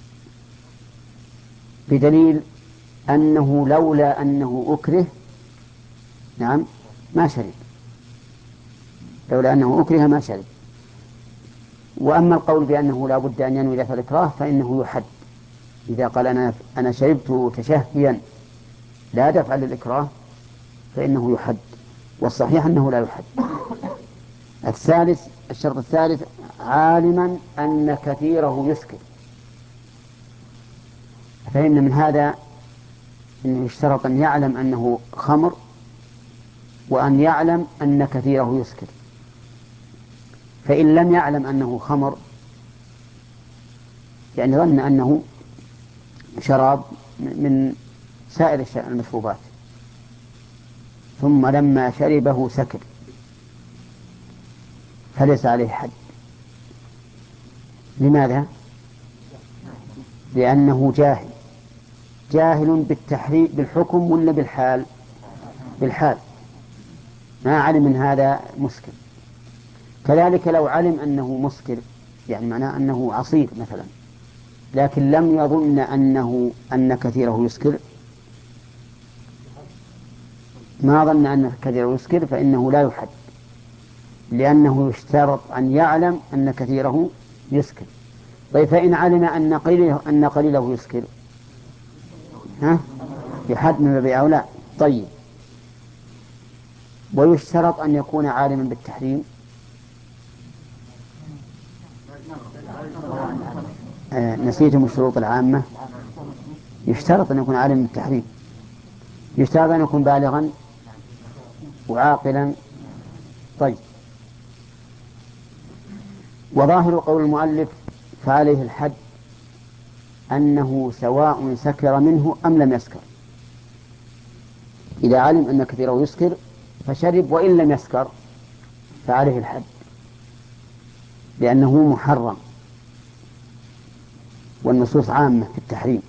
S1: بدليل أنه لولا أنه أكره نعم ما شرب، لولا أنه أكره ما شرب. وأما القول بأنه لا بد أن ينوي دفع الإكراه فإنه يحد، إذا قال أنا, أنا شربت تشهيا لا دفع للإكراه فإنه يحد، والصحيح أنه لا يحد. الثالث الشرط الثالث عالما أن كثيره يسكر، فإن من هذا أنه يشترط أن يعلم أنه خمر وأن يعلم أن كثيره يسكر، فإن لم يعلم أنه خمر يعني ظن أنه شراب من سائر المشروبات ثم لما شربه سكر فليس عليه حد. لماذا؟ لأنه جاهل، جاهل بالتحريم بالحكم ولا بالحال؟ بالحال، ما علم من هذا مسكر. كذلك لو علم أنه مسكر يعني معناه أنه عصير مثلا لكن لم يظن أنه أن كثيره يسكر، ما ظن أن كثيره يسكر فإنه لا يحد، لأنه يشترط أن يعلم أن كثيره يسكر. طيب فإن علم أن قليله, أن قليله يسكر ها يحد من باب أولى. طيب ويشترط أن يكون عالما بالتحريم. آه نسيتم الشروط العامة. يشترط أن يكون عالما بالتحريم، يشترط أن يكون بالغا وعاقلا. طيب وظاهر قول المؤلف فعليه الحد أنه سواء سكر منه أم لم يسكر، إذا علم أن كثيره يسكر فشرب وإن لم يسكر فعليه الحد لأنه محرم، والنصوص عامة في التحريم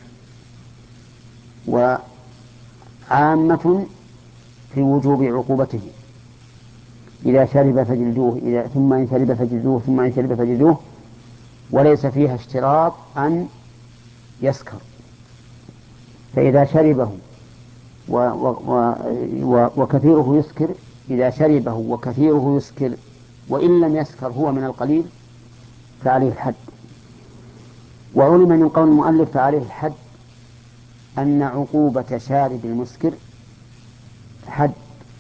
S1: وعامة في وجوب عقوبته، إذا شرب فجلدوه إذا ثم إن شرب فجلدوه ثم إن شرب فجلدوه، وليس فيها اشتراط أن يسكر. فإذا شربه و و و وكثيره يسكر، إذا شربه وكثيره يسكر وإن لم يسكر هو من القليل فعليه الحد. وعلم من قول المؤلف فعليه الحد أن عقوبة شارب المسكر حد،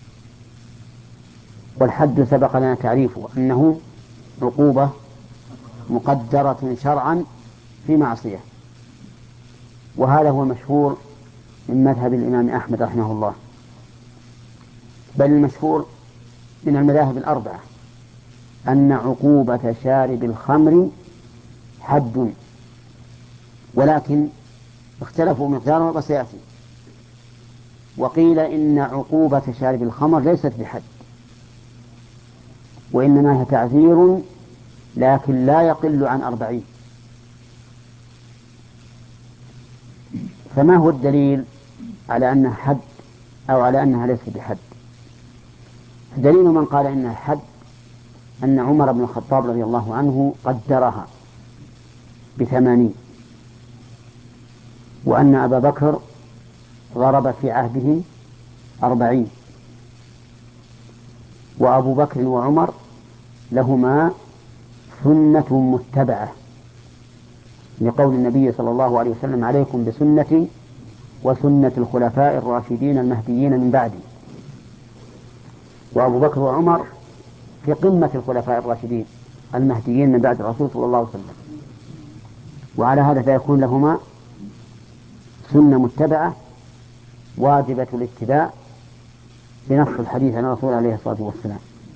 S1: والحد سبق لنا تعريفه أنه عقوبة مقدرة شرعا في معصية، وهذا هو مشهور من مذهب الإمام أحمد رحمه الله، بل المشهور من المذاهب الأربعة أن عقوبة شارب الخمر حد، ولكن اختلفوا مقداره وسيأتي. وقيل إن عقوبة شارب الخمر ليست بحد وإنما هي تعذير لكن لا يقل عن أربعين. فما هو الدليل على أنها حد أو على أنها ليست بحد؟ دليل من قال إنها حد أن عمر بن الخطاب رضي الله عنه قدرها بثمانين، وأن أبا بكر ضرب في عهده أربعين، وأبو بكر وعمر لهما سنة متبعة، لقول النبي صلى الله عليه وسلم: عليكم بسنتي وسنة الخلفاء الراشدين المهديين من بعدي. وأبو بكر وعمر في قمة الخلفاء الراشدين المهديين من بعد الرسول صلى الله عليه وسلم، وعلى هذا فيكون لهما سنة متبعة واجبة الاتباع بنص الحديث عن الرسول عليه الصلاة والسلام.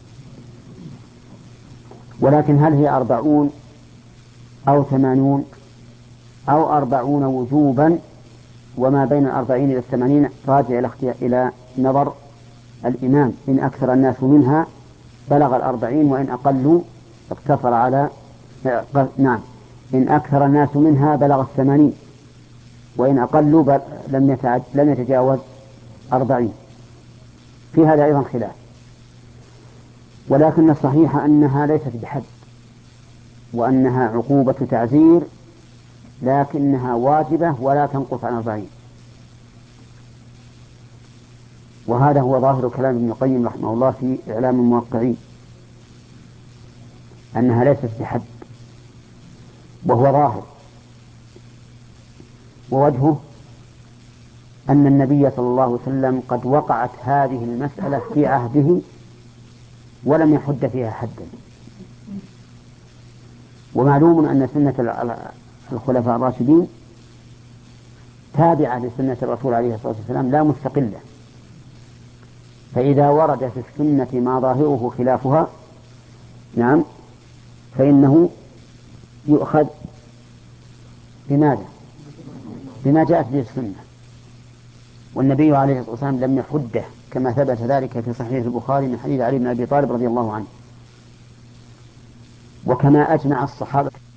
S1: ولكن هل هي أربعون أو ثمانون أو أربعون وجوبا، وما بين الأربعين إلى الثمانين راجع إلى نظر الإمام، إن أكثر الناس منها بلغ الأربعين، وإن أقلوا اقتصر على نعم إن أكثر الناس منها بلغ الثمانين، وإن أقلوا بل... لم, يتعد... لم يتجاوز أربعين. في هذا أيضا خلاف، ولكن الصحيح أنها ليست بحد، وأنها عقوبة تعزير، لكنها واجبة ولا تنقص عن أربعين. وهذا هو ظاهر كلام ابن القيم رحمه الله في إعلام الموقعين، أنها ليست بحد، وهو ظاهر. ووجهه أن النبي صلى الله عليه وسلم قد وقعت هذه المسألة في عهده ولم يحد فيها حدا. ومعلوم أن سنة الخلفاء الراشدين تابعة لسنة الرسول عليه الصلاة والسلام لا مستقلة، فإذا ورد في السنة ما ظاهره خلافها نعم فإنه يؤخذ بماذا؟ بما جاءت به السنة. والنبي عليه الصلاة والسلام لم يحده، كما ثبت ذلك في صحيح البخاري من حديث علي بن أبي طالب رضي الله عنه، وكما أجمع الصحابة